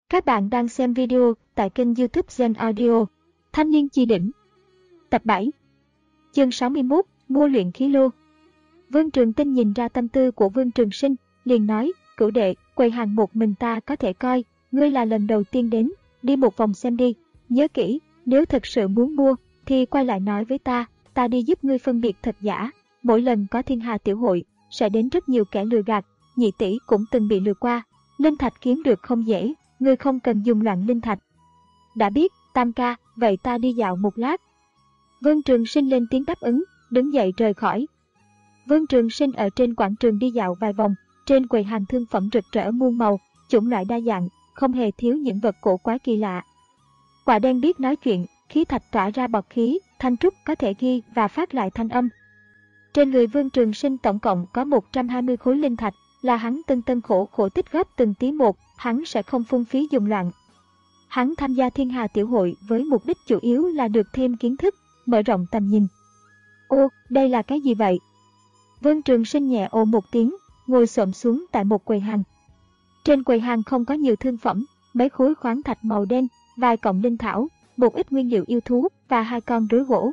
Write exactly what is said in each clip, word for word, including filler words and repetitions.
Các bạn đang xem video tại kênh YouTube Gen Audio. Thanh niên chi đỉnh. Tập bảy. Chương sáu mươi mốt. Mua luyện khí lô. Vương Trường Tinh nhìn ra tâm tư của Vương Trường Sinh, liền nói: Cửu đệ, quầy hàng một mình ta có thể coi, ngươi là lần đầu tiên đến, đi một vòng xem đi. Nhớ kỹ, nếu thật sự muốn mua, thì quay lại nói với ta, ta đi giúp ngươi phân biệt thật giả. Mỗi lần có thiên hà tiểu hội, sẽ đến rất nhiều kẻ lừa gạt, nhị tỷ cũng từng bị lừa qua. Linh thạch kiếm được không dễ, ngươi không cần dùng loạn linh thạch. Đã biết, Tam ca, vậy ta đi dạo một lát. Vương Trường Sinh lên tiếng đáp ứng, đứng dậy rời khỏi. Vương Trường Sinh ở trên quảng trường đi dạo vài vòng, trên quầy hàng thương phẩm rực rỡ muôn màu, chủng loại đa dạng, không hề thiếu những vật cổ quái kỳ lạ. Quả đen biết nói chuyện, khí thạch tỏa ra bọt khí, thanh trúc có thể ghi và phát lại thanh âm. Trên người Vương Trường Sinh tổng cộng có một trăm hai mươi khối linh thạch, là hắn tân tân khổ khổ tích góp từng tí một, hắn sẽ không phung phí dùng loạn. Hắn tham gia thiên hà tiểu hội với mục đích chủ yếu là được thêm kiến thức, mở rộng tầm nhìn. Ô, đây là cái gì vậy? Vương Trường Sinh nhẹ ồ một tiếng, ngồi xổm xuống tại một quầy hàng. Trên quầy hàng không có nhiều thương phẩm, mấy khối khoáng thạch màu đen, vài cọng linh thảo, một ít nguyên liệu yêu thú và hai con rối gỗ.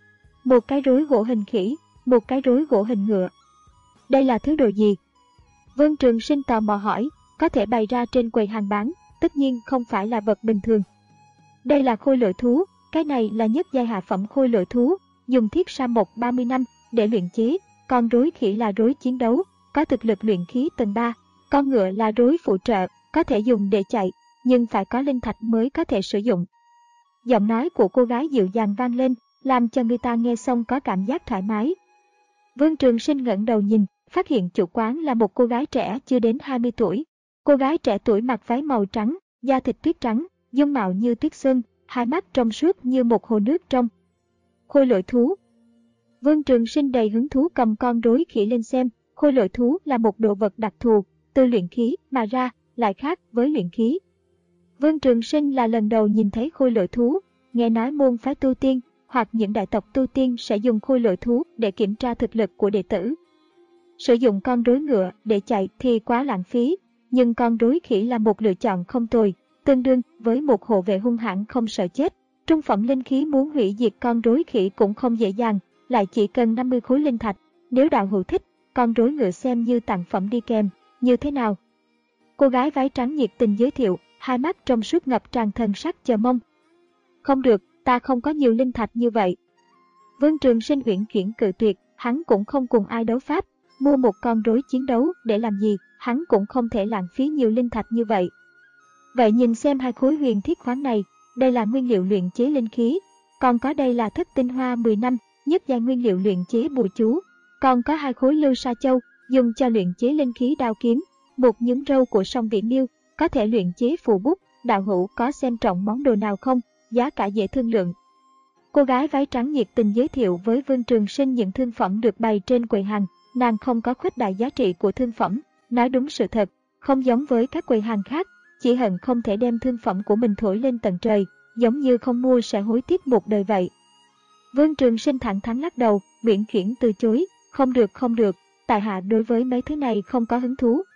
Một cái rối gỗ hình khỉ, một cái rối gỗ hình ngựa. Đây là thứ đồ gì? Vương Trường Sinh tò mò hỏi, có thể bày ra trên quầy hàng bán, tất nhiên không phải là vật bình thường. Đây là khôi lỗi thú, cái này là nhất giai hạ phẩm khôi lỗi thú, dùng thiết sa mộc ba mươi năm để luyện chế, con rối khỉ là rối chiến đấu, có thực lực luyện khí tầng ba, con ngựa là rối phụ trợ, có thể dùng để chạy, nhưng phải có linh thạch mới có thể sử dụng. Giọng nói của cô gái dịu dàng vang lên, làm cho người ta nghe xong có cảm giác thoải mái. Vương Trường Sinh ngẩng đầu nhìn, phát hiện chủ quán là một cô gái trẻ chưa đến hai mươi tuổi. Cô gái trẻ tuổi mặc váy màu trắng, da thịt tuyết trắng, dung mạo như tuyết xuân, hai mắt trong suốt như một hồ nước trong. Khôi lỗi thú. Vương Trường Sinh đầy hứng thú cầm con rối khỉ lên xem, khôi lỗi thú là một đồ vật đặc thù, từ luyện khí mà ra, lại khác với luyện khí. Vương Trường Sinh là lần đầu nhìn thấy khôi lỗi thú, nghe nói môn phái tu tiên hoặc những đại tộc tu tiên sẽ dùng khôi lỗi thú để kiểm tra thực lực của đệ tử. Sử dụng con rối ngựa để chạy thì quá lãng phí, nhưng con rối khỉ là một lựa chọn không tồi, tương đương với một hộ vệ hung hãn không sợ chết. Trung phẩm linh khí muốn hủy diệt con rối khỉ cũng không dễ dàng, lại chỉ cần năm mươi khối linh thạch. Nếu đạo hữu thích, con rối ngựa xem như tặng phẩm đi kèm, như thế nào? Cô gái váy trắng nhiệt tình giới thiệu, hai mắt trong suốt ngập tràn thần sắc chờ mong. Không được, ta không có nhiều linh thạch như vậy. Vương Trường Sinh uyển chuyển cự tuyệt, hắn cũng không cùng ai đấu pháp, mua một con rối chiến đấu để làm gì, hắn cũng không thể lãng phí nhiều linh thạch như vậy. Vậy nhìn xem hai khối huyền thiết khoáng này, đây là nguyên liệu luyện chế linh khí, còn có đây là thất tinh hoa mười năm, nhất giai nguyên liệu luyện chế bùa chú, còn có hai khối lưu sa châu, dùng cho luyện chế linh khí đao kiếm, một nhúm râu của song vị miêu, có thể luyện chế phù bút, đạo hữu có xem trọng món đồ nào không, giá cả dễ thương lượng. Cô gái váy trắng nhiệt tình giới thiệu với Vương Trường Sinh những thương phẩm được bày trên quầy hàng, nàng không có khuếch đại giá trị của thương phẩm, nói đúng sự thật, không giống với các quầy hàng khác, chỉ hận không thể đem thương phẩm của mình thổi lên tận trời, giống như không mua sẽ hối tiếc một đời vậy. Vương Trường Sinh thẳng thắn lắc đầu, uyển chuyển từ chối, không được không được, tại hạ đối với mấy thứ này không có hứng thú.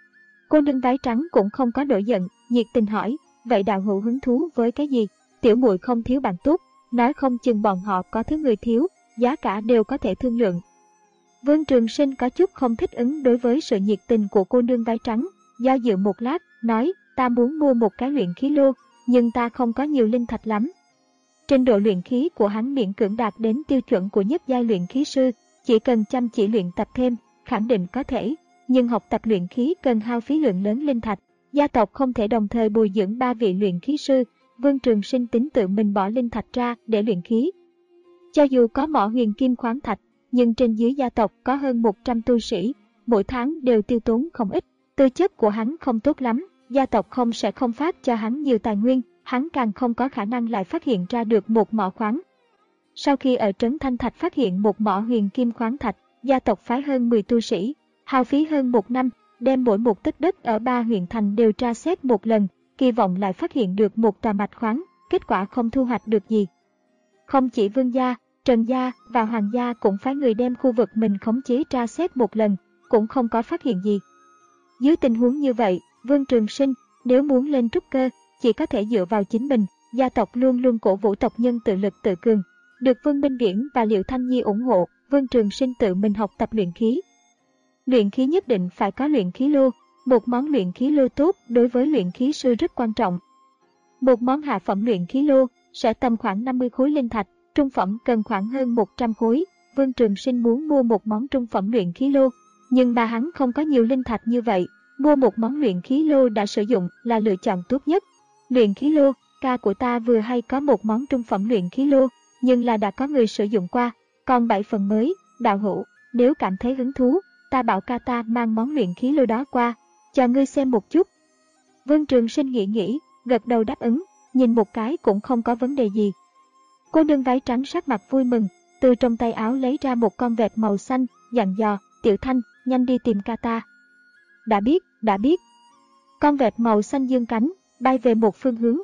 Cô nương váy trắng cũng không có nổi giận, nhiệt tình hỏi, vậy đạo hữu hứng thú với cái gì? Tiểu muội không thiếu bạn tốt, nói không chừng bọn họ có thứ người thiếu, giá cả đều có thể thương lượng. Vương Trường Sinh có chút không thích ứng đối với sự nhiệt tình của cô nương váy trắng, do dự một lát, nói, ta muốn mua một cái luyện khí lô, nhưng ta không có nhiều linh thạch lắm. Trình độ luyện khí của hắn miễn cưỡng đạt đến tiêu chuẩn của nhất giai luyện khí sư, chỉ cần chăm chỉ luyện tập thêm, khẳng định có thể, nhưng học tập luyện khí cần hao phí lượng lớn linh thạch, gia tộc không thể đồng thời bồi dưỡng ba vị luyện khí sư, Vương Trường Sinh tính tự mình bỏ linh thạch ra để luyện khí. Cho dù có mỏ huyền kim khoáng thạch, nhưng trên dưới gia tộc có hơn một trăm tu sĩ, mỗi tháng đều tiêu tốn không ít, tư chất của hắn không tốt lắm, gia tộc không sẽ không phát cho hắn nhiều tài nguyên, hắn càng không có khả năng lại phát hiện ra được một mỏ khoáng. Sau khi ở trấn Thanh Thạch phát hiện một mỏ huyền kim khoáng thạch, gia tộc phái hơn mười tu sĩ, hao phí hơn một năm, đem mỗi một tấc đất ở ba huyện thành đều tra xét một lần, kỳ vọng lại phát hiện được một tòa mạch khoáng, kết quả không thu hoạch được gì. Không chỉ Vương gia, Trần gia và Hoàng gia cũng phái người đem khu vực mình khống chế tra xét một lần, cũng không có phát hiện gì. Dưới tình huống như vậy, Vương Trường Sinh, Nếu muốn lên trúc cơ, chỉ có thể dựa vào chính mình, gia tộc luôn luôn cổ vũ tộc nhân tự lực tự cường. Được Vương Minh Viễn và Liệu Thanh Nhi ủng hộ, Vương Trường Sinh tự mình học tập luyện khí. Luyện khí nhất định phải có luyện khí lô, một món luyện khí lô tốt đối với luyện khí sư rất quan trọng. Một món hạ phẩm luyện khí lô sẽ tầm khoảng năm mươi khối linh thạch, trung phẩm cần khoảng hơn một trăm khối. Vương Trường Sinh muốn mua một món trung phẩm luyện khí lô, nhưng mà hắn không có nhiều linh thạch như vậy, mua một món luyện khí lô đã sử dụng là lựa chọn tốt nhất. Luyện khí lô, ca của ta vừa hay có một món trung phẩm luyện khí lô, nhưng là đã có người sử dụng qua, còn bảy phần mới, đạo hữu, nếu cảm thấy hứng thú, ta bảo ca ta mang món luyện khí lô đó qua, cho ngươi xem một chút. Vương Trường Sinh nghĩ nghĩ, gật đầu đáp ứng, nhìn một cái cũng không có vấn đề gì. Cô nương váy trắng sắc mặt vui mừng, từ trong tay áo lấy ra một con vẹt màu xanh, dặn dò, Tiểu Thanh, nhanh đi tìm ca ta. Đã biết, đã biết. Con vẹt màu xanh dương cánh, bay về một phương hướng.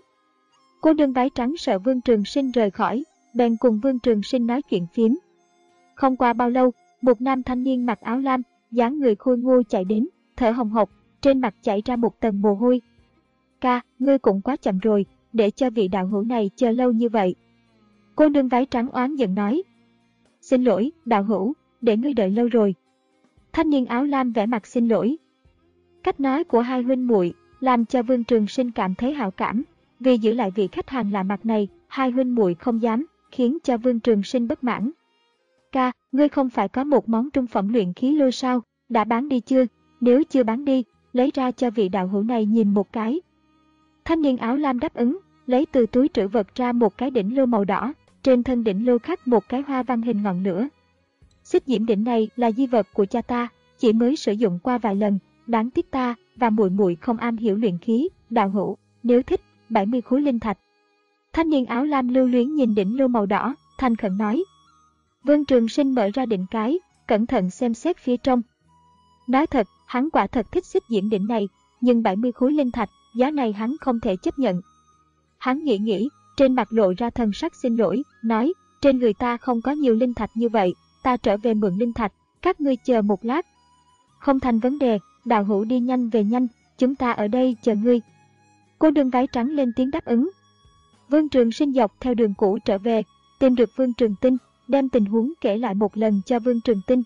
Cô nương váy trắng sợ Vương Trường Sinh rời khỏi, bèn cùng Vương Trường Sinh nói chuyện phiếm. Không qua bao lâu, một nam thanh niên mặc áo lam, dáng người khôi ngô chạy đến, thở hồng hộc, trên mặt chảy ra một tầng mồ hôi. Ca, ngươi cũng quá chậm rồi, để cho vị đạo hữu này chờ lâu như vậy. Cô nương váy trắng oán giận nói. Xin lỗi, đạo hữu, để ngươi đợi lâu rồi. Thanh niên áo lam vẻ mặt xin lỗi. Cách nói của hai huynh muội làm cho Vương Trường Sinh cảm thấy hảo cảm. Vì giữ lại vị khách hàng lạ mặt này, hai huynh muội không dám, khiến cho Vương Trường Sinh bất mãn. Ca, ngươi không phải có một món trung phẩm luyện khí lô sao, đã bán đi chưa? Nếu chưa bán đi, lấy ra cho vị đạo hữu này nhìn một cái. Thanh niên áo lam đáp ứng, lấy từ túi trữ vật ra một cái đỉnh lô màu đỏ, trên thân đỉnh lô khắc một cái hoa văn hình ngọn lửa. Xích diễm đỉnh này là di vật của cha ta, chỉ mới sử dụng qua vài lần, đáng tiếc ta và muội muội không am hiểu luyện khí, đạo hữu, nếu thích, bảy mươi khối linh thạch. Thanh niên áo lam lưu luyến nhìn đỉnh lô màu đỏ, thành khẩn nói. Vương Trường Sinh mở ra đỉnh cái, cẩn thận xem xét phía trong. Nói thật, hắn quả thật thích xích diễm đỉnh này, nhưng bảy mươi khối linh thạch, giá này hắn không thể chấp nhận. Hắn nghĩ nghĩ, trên mặt lộ ra thần sắc xin lỗi, nói, trên người ta không có nhiều linh thạch như vậy, ta trở về mượn linh thạch, các ngươi chờ một lát. Không thành vấn đề, đạo hữu đi nhanh về nhanh, chúng ta ở đây chờ ngươi. Cô nương váy trắng lên tiếng đáp ứng. Vương Trường Sinh dọc theo đường cũ trở về, tìm được Vương Trường Tinh, đem tình huống kể lại một lần cho Vương Trường Tinh.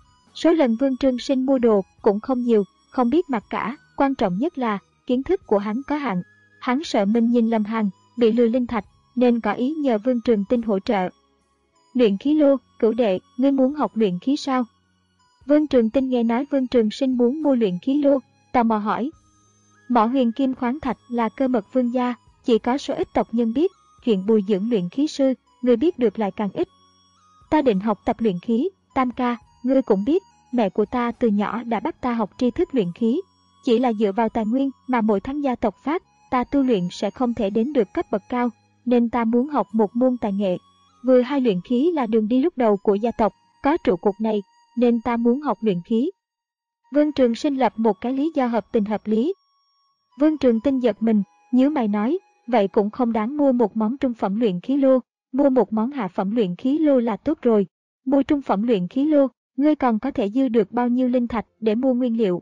Số lần Vương Trường Sinh mua đồ cũng không nhiều, không biết mặc cả, quan trọng nhất là kiến thức của hắn có hạn. Hắn sợ mình nhìn lầm hàng, bị lừa linh thạch, nên có ý nhờ Vương Trường Tinh hỗ trợ. Luyện khí lô, cửu đệ, ngươi muốn học luyện khí sao? Vương Trường Tinh nghe nói Vương Trường Sinh muốn mua luyện khí lô, tò mò hỏi. Mỏ huyền kim khoáng thạch là cơ mật vương gia, chỉ có số ít tộc nhân biết, chuyện bồi dưỡng luyện khí sư, người biết được lại càng ít. Ta định học tập luyện khí, Tam ca, ngươi cũng biết, mẹ của ta từ nhỏ đã bắt ta học tri thức luyện khí. Chỉ là dựa vào tài nguyên mà mỗi tháng gia tộc phát, ta tu luyện sẽ không thể đến được cấp bậc cao, nên ta muốn học một môn tài nghệ. Vừa hai luyện khí là đường đi lúc đầu của gia tộc, có trụ cột này, nên ta muốn học luyện khí. Vương Trường Sinh lập một cái lý do hợp tình hợp lý. Vương Trường Tinh giật mình, nhíu mày nói, vậy cũng không đáng mua một món trung phẩm luyện khí lô, mua một món hạ phẩm luyện khí lô là tốt rồi. Mua trung phẩm luyện khí lô, ngươi còn có thể dư được bao nhiêu linh thạch để mua nguyên liệu.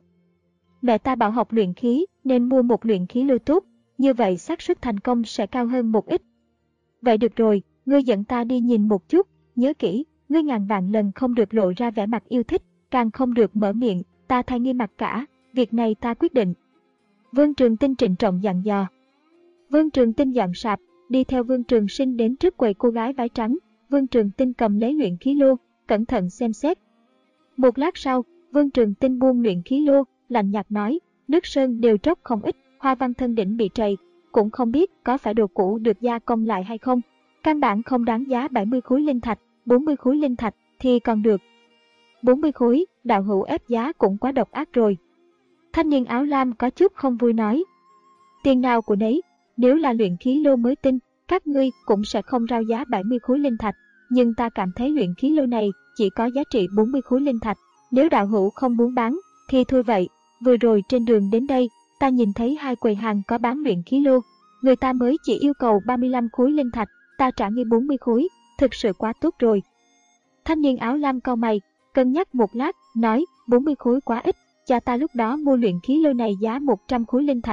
Mẹ ta bảo học luyện khí nên mua một luyện khí lô tốt, như vậy xác suất thành công sẽ cao hơn một ít. Vậy được rồi, ngươi dẫn ta đi nhìn một chút, nhớ kỹ, ngươi ngàn vạn lần không được lộ ra vẻ mặt yêu thích, càng không được mở miệng, ta thay ngươi mặc cả, việc này ta quyết định. Vương Trường Tinh trịnh trọng dặn dò. Vương Trường Tinh dọn sạp, đi theo Vương Trường Sinh đến trước quầy cô gái váy trắng, Vương Trường Tinh cầm lấy luyện khí lô, cẩn thận xem xét. Một lát sau, Vương Trường Tinh buông luyện khí lô, lạnh nhạt nói, nước sơn đều tróc không ít, hoa văn thân đỉnh bị trầy, cũng không biết có phải đồ cũ được gia công lại hay không. Căn bản không đáng giá bảy mươi khối linh thạch, bốn mươi khối linh thạch thì còn được. bốn mươi khối, đạo hữu ép giá cũng quá độc ác rồi. Thanh niên áo lam có chút không vui nói. Tiền nào của nấy, nếu là luyện khí lô mới tinh, các ngươi cũng sẽ không rao giá bảy mươi khối linh thạch, nhưng ta cảm thấy luyện khí lô này chỉ có giá trị bốn mươi khối linh thạch. Nếu đạo hữu không muốn bán, thì thôi vậy. Vừa rồi trên đường đến đây, ta nhìn thấy hai quầy hàng có bán luyện khí lô. Người ta mới chỉ yêu cầu ba mươi lăm khối linh thạch, ta trả ngươi bốn mươi khối, thực sự quá tốt rồi. Thanh niên áo lam cau mày, cân nhắc một lát, nói bốn mươi khối quá ít, cha ta lúc đó mua luyện khí lô này giá một trăm khối linh thạch,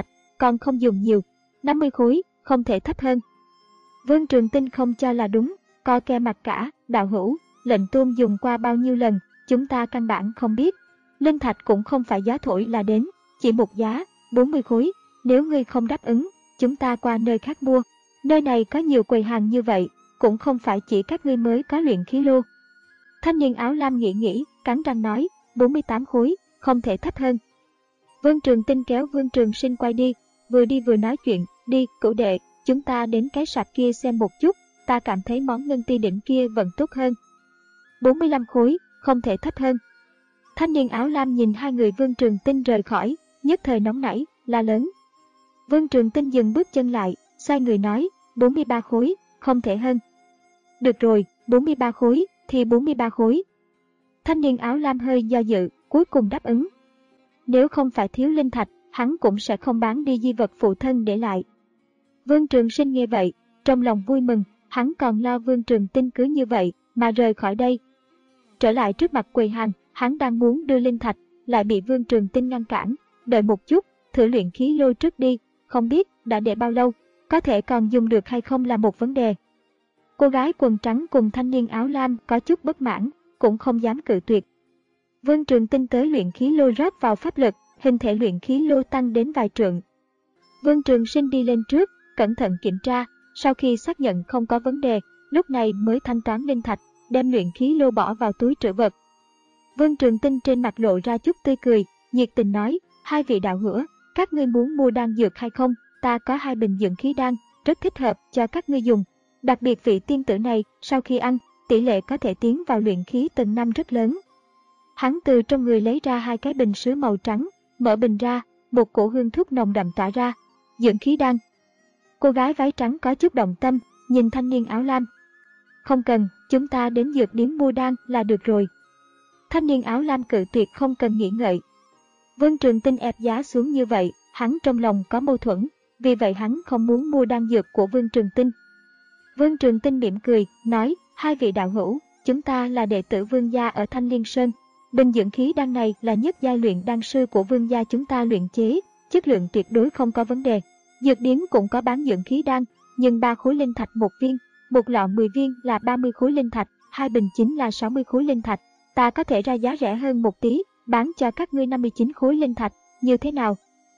còn không dùng nhiều. năm mươi khối, không thể thấp hơn. Vương Trường Tinh không cho là đúng, co ke mặt cả, đạo hữu, lệnh tôn dùng qua bao nhiêu lần, chúng ta căn bản không biết. Linh thạch cũng không phải giá thổi là đến, chỉ một giá, bốn mươi khối, nếu ngươi không đáp ứng, chúng ta qua nơi khác mua. Nơi này có nhiều quầy hàng như vậy, cũng không phải chỉ các ngươi mới có luyện khí lô. Thanh niên áo lam nghĩ nghĩ, cắn răng nói, bốn mươi tám khối, không thể thấp hơn. Vương Trường Tinh kéo Vương Trường Sinh quay đi, vừa đi vừa nói chuyện, đi, cửu đệ, chúng ta đến cái sạp kia xem một chút, ta cảm thấy món ngân ti đỉnh kia vẫn tốt hơn. bốn mươi lăm khối, không thể thấp hơn. Thanh niên áo lam nhìn hai người Vương Trường Tinh rời khỏi, nhất thời nóng nảy, la lớn. Vương Trường Tinh dừng bước chân lại, xoay người nói, bốn mươi ba khối, không thể hơn. Được rồi, bốn mươi ba khối, thì bốn mươi ba khối. Thanh niên áo lam hơi do dự, cuối cùng đáp ứng. Nếu không phải thiếu linh thạch, hắn cũng sẽ không bán đi di vật phụ thân để lại. Vương Trường Sinh nghe vậy, trong lòng vui mừng, hắn còn lo Vương Trường Tinh cứ như vậy mà rời khỏi đây. Trở lại trước mặt quầy hàng, hắn đang muốn đưa linh thạch, lại bị Vương Trường Tinh ngăn cản. Đợi một chút, thử luyện khí lô trước đi, không biết đã để bao lâu, có thể còn dùng được hay không là một vấn đề. Cô gái quần trắng cùng thanh niên áo lam có chút bất mãn, cũng không dám cự tuyệt. Vương Trường Tinh tới luyện khí lô rót vào pháp lực, hình thể luyện khí lô tăng đến vài trượng. Vương Trường Sinh đi lên trước, cẩn thận kiểm tra, sau khi xác nhận không có vấn đề, lúc này mới thanh toán linh thạch, đem luyện khí lô bỏ vào túi trữ vật. Vương Trường Tinh trên mặt lộ ra chút tươi cười, nhiệt tình nói, hai vị đạo hữu, các ngươi muốn mua đan dược hay không? Ta có hai bình dưỡng khí đan, rất thích hợp cho các ngươi dùng. Đặc biệt vị tiên tử này, sau khi ăn, tỷ lệ có thể tiến vào luyện khí tầng năm rất lớn. Hắn từ trong người lấy ra hai cái bình sứ màu trắng, mở bình ra, một cổ hương thuốc nồng đậm tỏa ra. Dưỡng khí đan. Cô gái váy trắng có chút động tâm, nhìn thanh niên áo lam. Không cần, chúng ta đến dược điếm mua đan là được rồi. Thanh niên áo lam cự tuyệt không cần nghĩ ngợi. Vương Trường Tinh ép giá xuống như vậy, hắn trong lòng có mâu thuẫn, vì vậy hắn không muốn mua đan dược của Vương Trường Tinh. Vương Trường Tinh mỉm cười, nói, hai vị đạo hữu, chúng ta là đệ tử Vương gia ở Thanh Liên Sơn. Bình dưỡng khí đan này là nhất giai luyện đan sư của Vương gia chúng ta luyện chế, chất lượng tuyệt đối không có vấn đề. Dược điếm cũng có bán dưỡng khí đan, nhưng ba khối linh thạch một viên, một lọ mười viên là ba mươi khối linh thạch, hai bình chính là sáu mươi khối linh thạch. Ta có thể ra giá rẻ hơn một tí, bán cho các ngươi năm mươi chín khối linh thạch, như thế nào?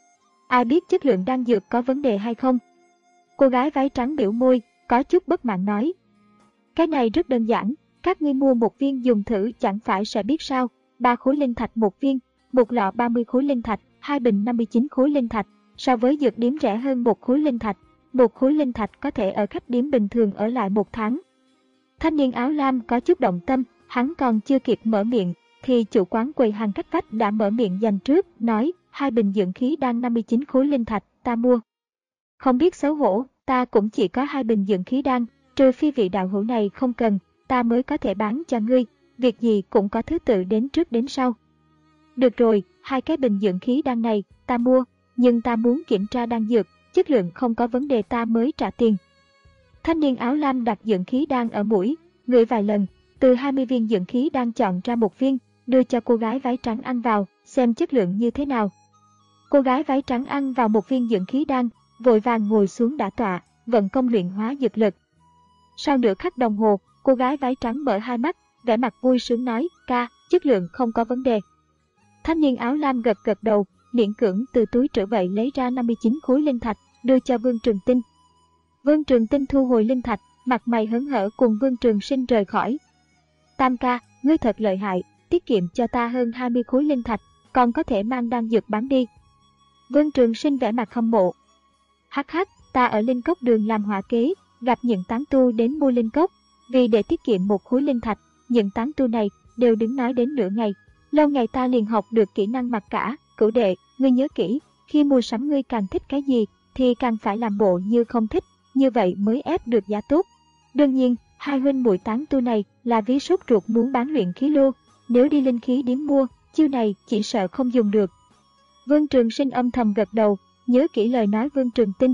Ai biết chất lượng đan dược có vấn đề hay không? Cô gái váy trắng biểu môi, có chút bất mãn nói. Cái này rất đơn giản, các ngươi mua một viên dùng thử chẳng phải sẽ biết sao, ba khối linh thạch một viên, một lọ ba mươi khối linh thạch, hai bình năm mươi chín khối linh thạch, so với dược điếm rẻ hơn một khối linh thạch, một khối linh thạch có thể ở khách điếm bình thường ở lại một tháng. Thanh niên áo lam có chút động tâm, hắn còn chưa kịp mở miệng, thì chủ quán quầy hàng cách vách đã mở miệng giành trước, nói, hai bình dưỡng khí đan năm mươi chín khối linh thạch, ta mua. Không biết xấu hổ, ta cũng chỉ có hai bình dưỡng khí đan, trừ phi vị đạo hữu này không cần, ta mới có thể bán cho ngươi, việc gì cũng có thứ tự đến trước đến sau. Được rồi, hai cái bình dưỡng khí đan này, ta mua, nhưng ta muốn kiểm tra đan dược, chất lượng không có vấn đề ta mới trả tiền. Thanh niên áo lam đặt dưỡng khí đan ở mũi, ngửi vài lần, từ hai mươi viên dưỡng khí đan chọn ra một viên, đưa cho cô gái váy trắng ăn vào, xem chất lượng như thế nào. Cô gái váy trắng ăn vào một viên dưỡng khí đan, vội vàng ngồi xuống đả tọa, vận công luyện hóa dược lực. Sau nửa khắc đồng hồ, cô gái váy trắng mở hai mắt, vẻ mặt vui sướng nói, ca, chất lượng không có vấn đề. Thanh niên áo lam gật gật đầu, miễn cưỡng từ túi trữ vậy lấy ra năm mươi chín khối linh thạch, đưa cho Vương Trường Tinh. Vương Trường Tinh thu hồi linh thạch, mặt mày hớn hở cùng Vương Trường Sinh rời khỏi. Tam ca, ngươi thật lợi hại, tiết kiệm cho ta hơn hai mươi khối linh thạch, còn có thể mang đan dược bán đi. Vương Trường Sinh vẻ mặt hâm mộ. Hắc hắc, ta ở linh cốc đường làm hỏa kế, gặp những tán tu đến mua linh cốc, vì để tiết kiệm một khối linh thạch, những tán tu này đều đứng nói đến nửa ngày. Lâu ngày ta liền học được kỹ năng mặc cả, cửu đệ, ngươi nhớ kỹ, khi mua sắm ngươi càng thích cái gì, thì càng phải làm bộ như không thích, như vậy mới ép được giá tốt. Đương nhiên, hai huynh muội tán tu này là ví sốt ruột muốn bán luyện khí lô, nếu đi linh khí điếm mua, chiêu này chỉ sợ không dùng được. Vương Trường Sinh âm thầm gật đầu, nhớ kỹ lời nói Vương Trường Tinh.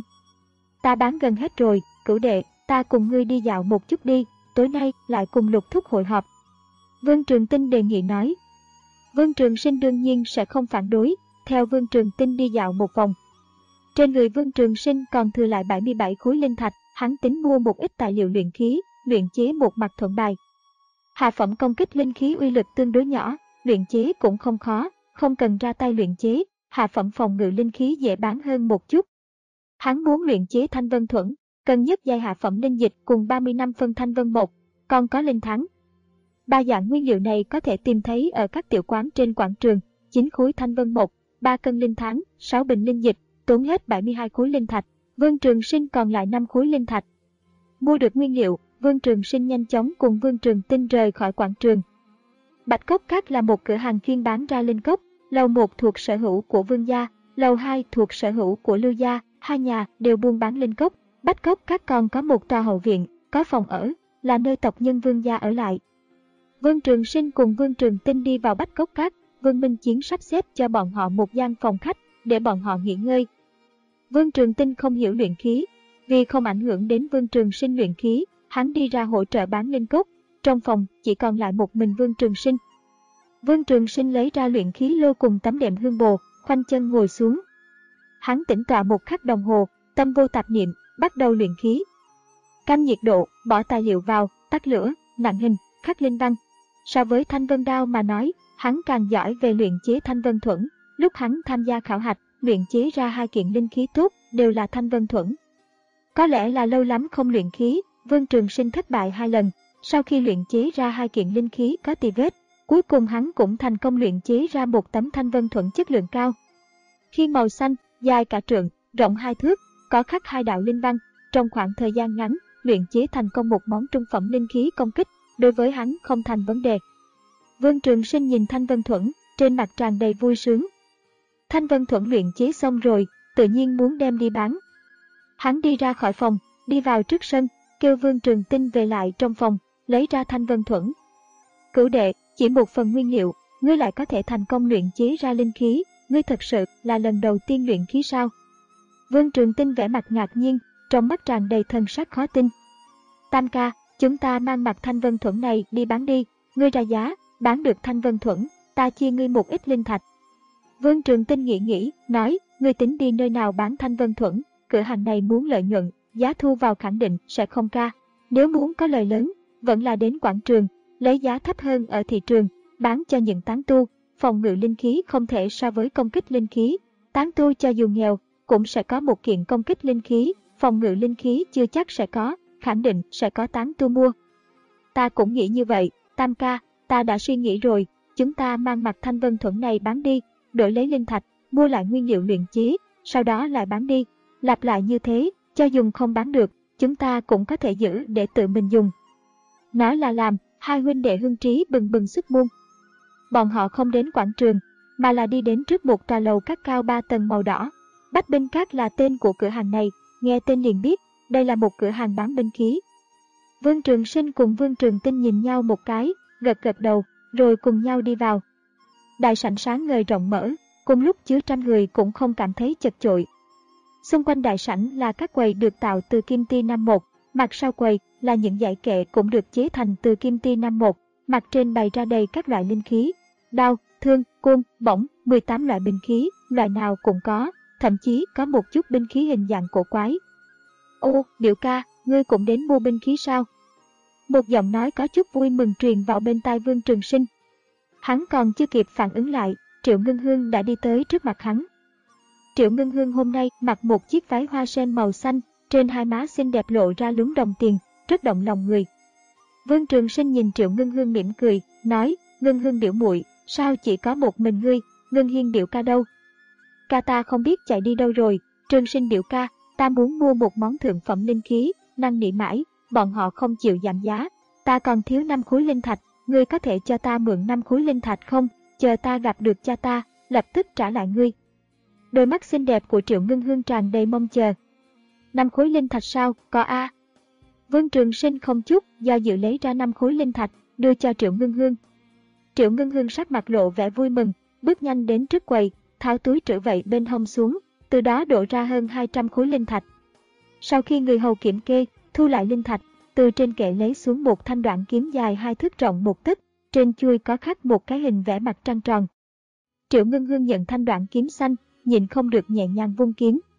Ta bán gần hết rồi, cửu đệ, ta cùng ngươi đi dạo một chút đi, tối nay lại cùng Lục Thúc hội họp. Vương Trường Tinh đề nghị nói. Vương Trường Sinh đương nhiên sẽ không phản đối, theo Vương Trường Tinh đi dạo một vòng. Trên người Vương Trường Sinh còn thừa lại bảy mươi bảy khối linh thạch, hắn tính mua một ít tài liệu luyện khí, luyện chế một mặt thuận bài. Hạ phẩm công kích linh khí uy lực tương đối nhỏ, luyện chế cũng không khó, không cần ra tay luyện chế, hạ phẩm phòng ngự linh khí dễ bán hơn một chút. Hắn muốn luyện chế Thanh Vân Thuẫn, cần nhất giai hạ phẩm linh dịch cùng ba mươi lăm phân Thanh Vân một, còn có linh thắng. Ba dạng nguyên liệu này có thể tìm thấy ở các tiểu quán trên quảng trường, chín khối Thanh Vân một, ba cân linh thắng, sáu bình linh dịch, tốn hết bảy mươi hai khối linh thạch, Vương Trường Sinh còn lại năm khối linh thạch. Mua được nguyên liệu, Vương Trường Sinh nhanh chóng cùng Vương Trường Tinh rời khỏi quảng trường. Bạch Cốc Các là một cửa hàng chuyên bán ra linh cốc, lầu một thuộc sở hữu của Vương gia, lầu hai thuộc sở hữu của Lưu gia, hai nhà đều buôn bán linh cốc. Bạch Cốc Các còn có một tòa hậu viện, có phòng ở, là nơi tộc nhân Vương gia ở lại. Vương Trường Sinh cùng Vương Trường Tinh đi vào Bạch Cốc Các, Vương Minh Chiến sắp xếp cho bọn họ một gian phòng khách để bọn họ nghỉ ngơi. Vương Trường Tinh không hiểu luyện khí, vì không ảnh hưởng đến Vương Trường Sinh luyện khí, hắn đi ra hỗ trợ bán linh cốc. Trong phòng chỉ còn lại một mình Vương Trường Sinh. Vương Trường Sinh lấy ra luyện khí lô cùng tấm đệm hương bồ, khoanh chân ngồi xuống. Hắn tĩnh tọa một khắc đồng hồ, tâm vô tạp niệm, bắt đầu luyện khí. Canh nhiệt độ, bỏ tài liệu vào, tắt lửa, nặng hình, khắc linh văn. So với Thanh Vân Đao mà nói, hắn càng giỏi về luyện chế Thanh Vân Thuẫn. Lúc hắn tham gia khảo hạch, luyện chế ra hai kiện linh khí tốt, đều là Thanh Vân Thuẫn. Có lẽ là lâu lắm không luyện khí, Vương Trường Sinh thất bại hai lần. Sau khi luyện chế ra hai kiện linh khí có tì vết, cuối cùng hắn cũng thành công luyện chế ra một tấm Thanh Vân Thuẫn chất lượng cao. Khi màu xanh, dài cả trượng, rộng hai thước, có khắc hai đạo linh văn, trong khoảng thời gian ngắn, luyện chế thành công một món trung phẩm linh khí công kích, đối với hắn không thành vấn đề. Vương Trường Sinh nhìn Thanh Vân Thuẫn, trên mặt tràn đầy vui sướng. Thanh Vân Thuẫn luyện chế xong rồi, tự nhiên muốn đem đi bán. Hắn đi ra khỏi phòng, đi vào trước sân, kêu Vương Trường Tinh về lại trong phòng, lấy ra Thanh Vân Thuẫn. Cửu đệ, chỉ một phần nguyên liệu, ngươi lại có thể thành công luyện chế ra linh khí, ngươi thật sự là lần đầu tiên luyện khí sao? Vương Trường Tinh vẻ mặt ngạc nhiên, trong mắt tràn đầy thần sắc khó tin. Tam ca, chúng ta mang mặt Thanh Vân Thuẫn này đi bán đi, ngươi ra giá, bán được Thanh Vân Thuẫn, ta chia ngươi một ít linh thạch. Vương Trường Tinh nghĩ nghĩ, nói, ngươi tính đi nơi nào bán Thanh Vân Thuẫn, cửa hàng này muốn lợi nhuận, giá thu vào khẳng định sẽ không ca. Nếu muốn có lời lớn, vẫn là đến quảng trường, lấy giá thấp hơn ở thị trường, bán cho những tán tu. Phòng ngự linh khí không thể so với công kích linh khí. Tán tu cho dù nghèo, cũng sẽ có một kiện công kích linh khí, phòng ngự linh khí chưa chắc sẽ có, khẳng định sẽ có tán tu mua. Ta cũng nghĩ như vậy, Tam ca, ta đã suy nghĩ rồi, chúng ta mang mặt Thanh Vân Thuẫn này bán đi, đổi lấy linh thạch, mua lại nguyên liệu luyện chế, sau đó lại bán đi. Lặp lại như thế, cho dùng không bán được, chúng ta cũng có thể giữ để tự mình dùng. Nói là làm, hai huynh đệ hưng trí bừng bừng sức muôn. Bọn họ không đến quảng trường, mà là đi đến trước một tòa lầu các cao ba tầng màu đỏ. Bách Binh Các là tên của cửa hàng này, nghe tên liền biết, đây là một cửa hàng bán binh khí. Vương Trường Sinh cùng Vương Trường Tinh nhìn nhau một cái, gật gật đầu, rồi cùng nhau đi vào. Đại sảnh sáng ngời rộng mở, cùng lúc chứa trăm người cũng không cảm thấy chật chội. Xung quanh đại sảnh là các quầy được tạo từ kim ti năm một, mặt sau quầy là những dãy kệ cũng được chế thành từ kim ti năm một, mặt trên bày ra đầy các loại linh khí, đao, thương, côn, bổng, mười tám loại binh khí, loại nào cũng có, thậm chí có một chút binh khí hình dạng cổ quái. Ô, biểu ca, ngươi cũng đến mua binh khí sao? Một giọng nói có chút vui mừng truyền vào bên tai Vương Trường Sinh. Hắn còn chưa kịp phản ứng lại, Triệu Ngân Hương đã đi tới trước mặt hắn. Triệu Ngân Hương hôm nay mặc một chiếc váy hoa sen màu xanh, trên hai má xinh đẹp lộ ra lúm đồng tiền, rất động lòng người. Vương Trường Sinh nhìn Triệu Ngân Hương mỉm cười, nói, Ngân Hương biểu muội, sao chỉ có một mình ngươi, Ngân Hiên biểu ca đâu? Ca ta không biết chạy đi đâu rồi, Trường Sinh biểu ca, ta muốn mua một món thượng phẩm linh khí, năn nỉ mãi, bọn họ không chịu giảm giá, ta còn thiếu năm khối linh thạch, ngươi có thể cho ta mượn năm khối linh thạch không, chờ ta gặp được cha ta, lập tức trả lại ngươi. Đôi mắt xinh đẹp của Triệu Ngân Hương tràn đầy mong chờ. Năm khối linh thạch sao, có a? Vương Trường Sinh không chút do dự lấy ra năm khối linh thạch, đưa cho Triệu Ngân Hương. Triệu Ngân Hương sắc mặt lộ vẻ vui mừng, bước nhanh đến trước quầy, tháo túi trữ vậy bên hông xuống, từ đó đổ ra hơn hai trăm khối linh thạch. Sau khi người hầu kiểm kê, thu lại linh thạch, từ trên kệ lấy xuống một thanh đoạn kiếm dài hai thước rộng một tấc, trên chuôi có khắc một cái hình vẽ mặt trăng tròn. Triệu Ngân Hương nhận thanh đoạn kiếm xanh, nhìn không được nhẹ nhàng vung kiếm,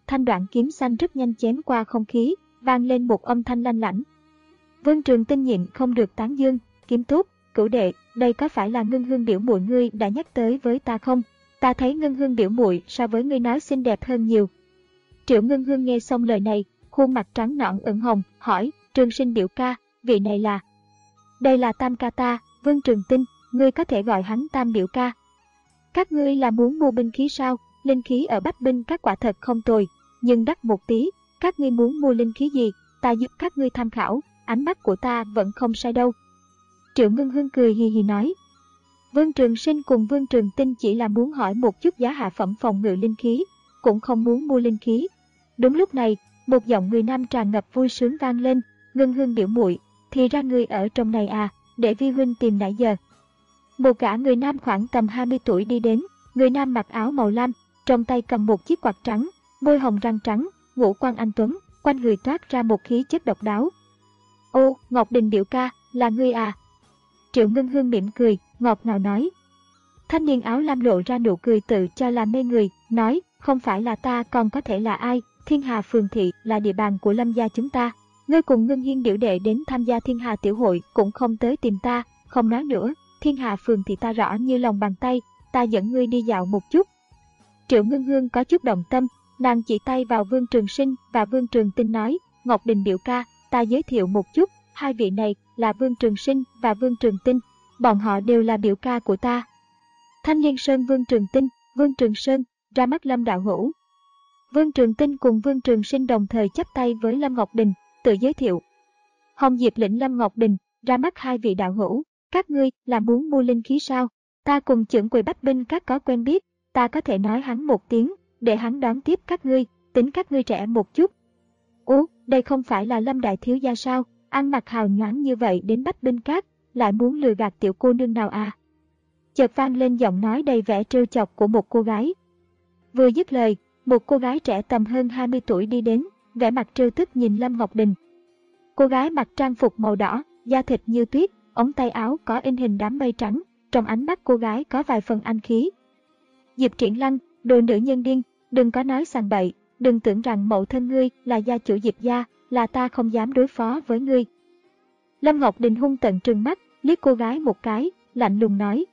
thanh đoạn kiếm xanh rất nhanh chém qua không khí, vang lên một âm thanh lanh lảnh. Vương Trường Tinh nhịn không được tán dương, kiếm tốt, cửu đệ, đây có phải là Ngân Hương biểu muội ngươi đã nhắc tới với ta không? Ta thấy Ngân Hương biểu muội so với ngươi nói xinh đẹp hơn nhiều. Triệu Ngân Hương nghe xong lời này, khuôn mặt trắng nõn ửng hồng, hỏi, Trường Sinh biểu ca, vị này là? Đây là Tam ca ta, Vương Trường Tinh, ngươi có thể gọi hắn Tam biểu ca. Các ngươi là muốn mua binh khí sao? Linh khí ở Bách Binh các quả thật không tồi, nhưng đắt một tí, các ngươi muốn mua linh khí gì, ta giúp các ngươi tham khảo, ánh mắt của ta vẫn không sai đâu. Triệu Ngân Hương cười hì hì nói. Vương Trường Sinh cùng Vương Trường Tinh chỉ là muốn hỏi một chút giá hạ phẩm phòng ngự linh khí, cũng không muốn mua linh khí. Đúng lúc này, một giọng người nam tràn ngập vui sướng vang lên, Ngân Hương biểu muội, thì ra ngươi ở trong này à, để vi huynh tìm nãy giờ. Một gã người nam khoảng tầm hai mươi tuổi đi đến, người nam mặc áo màu lam, trong tay cầm một chiếc quạt trắng, môi hồng răng trắng, ngũ quan anh tuấn, quanh người toát ra một khí chất độc đáo. Ô, Ngọc Đình biểu ca, là ngươi à? Triệu Ngân Hương mỉm cười, ngọt ngào nói. Thanh niên áo lam lộ ra nụ cười tự cho là mê người, nói, không phải là ta còn có thể là ai, Thiên Hà Phường Thị là địa bàn của Lâm gia chúng ta. Ngươi cùng Ngân Hiên biểu đệ đến tham gia Thiên Hà Tiểu Hội cũng không tới tìm ta, không nói nữa, Thiên Hà Phường Thị ta rõ như lòng bàn tay, ta dẫn ngươi đi dạo một chút. Triệu Ngân Hương có chút động tâm, nàng chỉ tay vào Vương Trường Sinh và Vương Trường Tinh nói, Ngọc Đình biểu ca, ta giới thiệu một chút, hai vị này là Vương Trường Sinh và Vương Trường Tinh, bọn họ đều là biểu ca của ta. Thanh Liên Sơn Vương Trường Tinh, Vương Trường Sơn, ra mắt Lâm đạo hữu. Vương Trường Tinh cùng Vương Trường Sinh đồng thời chắp tay với Lâm Ngọc Đình, tự giới thiệu. Hồng Diệp lĩnh Lâm Ngọc Đình, ra mắt hai vị đạo hữu, các ngươi là muốn mua linh khí sao? Ta cùng trưởng quầy Bách Binh các có quen biết, ta có thể nói hắn một tiếng, để hắn đón tiếp các ngươi, tính các ngươi trẻ một chút. Ủa, đây không phải là Lâm đại thiếu gia sao? Ăn mặc hào nhoáng như vậy đến Bách Binh các, lại muốn lừa gạt tiểu cô nương nào à? Chợt vang lên giọng nói đầy vẻ trêu chọc của một cô gái. Vừa dứt lời, một cô gái trẻ tầm hơn hai mươi tuổi đi đến, vẻ mặt trêu tức nhìn Lâm Ngọc Đình. Cô gái mặc trang phục màu đỏ, da thịt như tuyết, ống tay áo có in hình đám mây trắng, trong ánh mắt cô gái có vài phần anh khí. Diệp Triển Lăng, đồ nữ nhân điên, đừng có nói sàng bậy, đừng tưởng rằng mẫu thân ngươi là gia chủ Diệp gia, là ta không dám đối phó với ngươi. Lâm Ngọc Đình hung tợn trừng mắt, liếc cô gái một cái, lạnh lùng nói.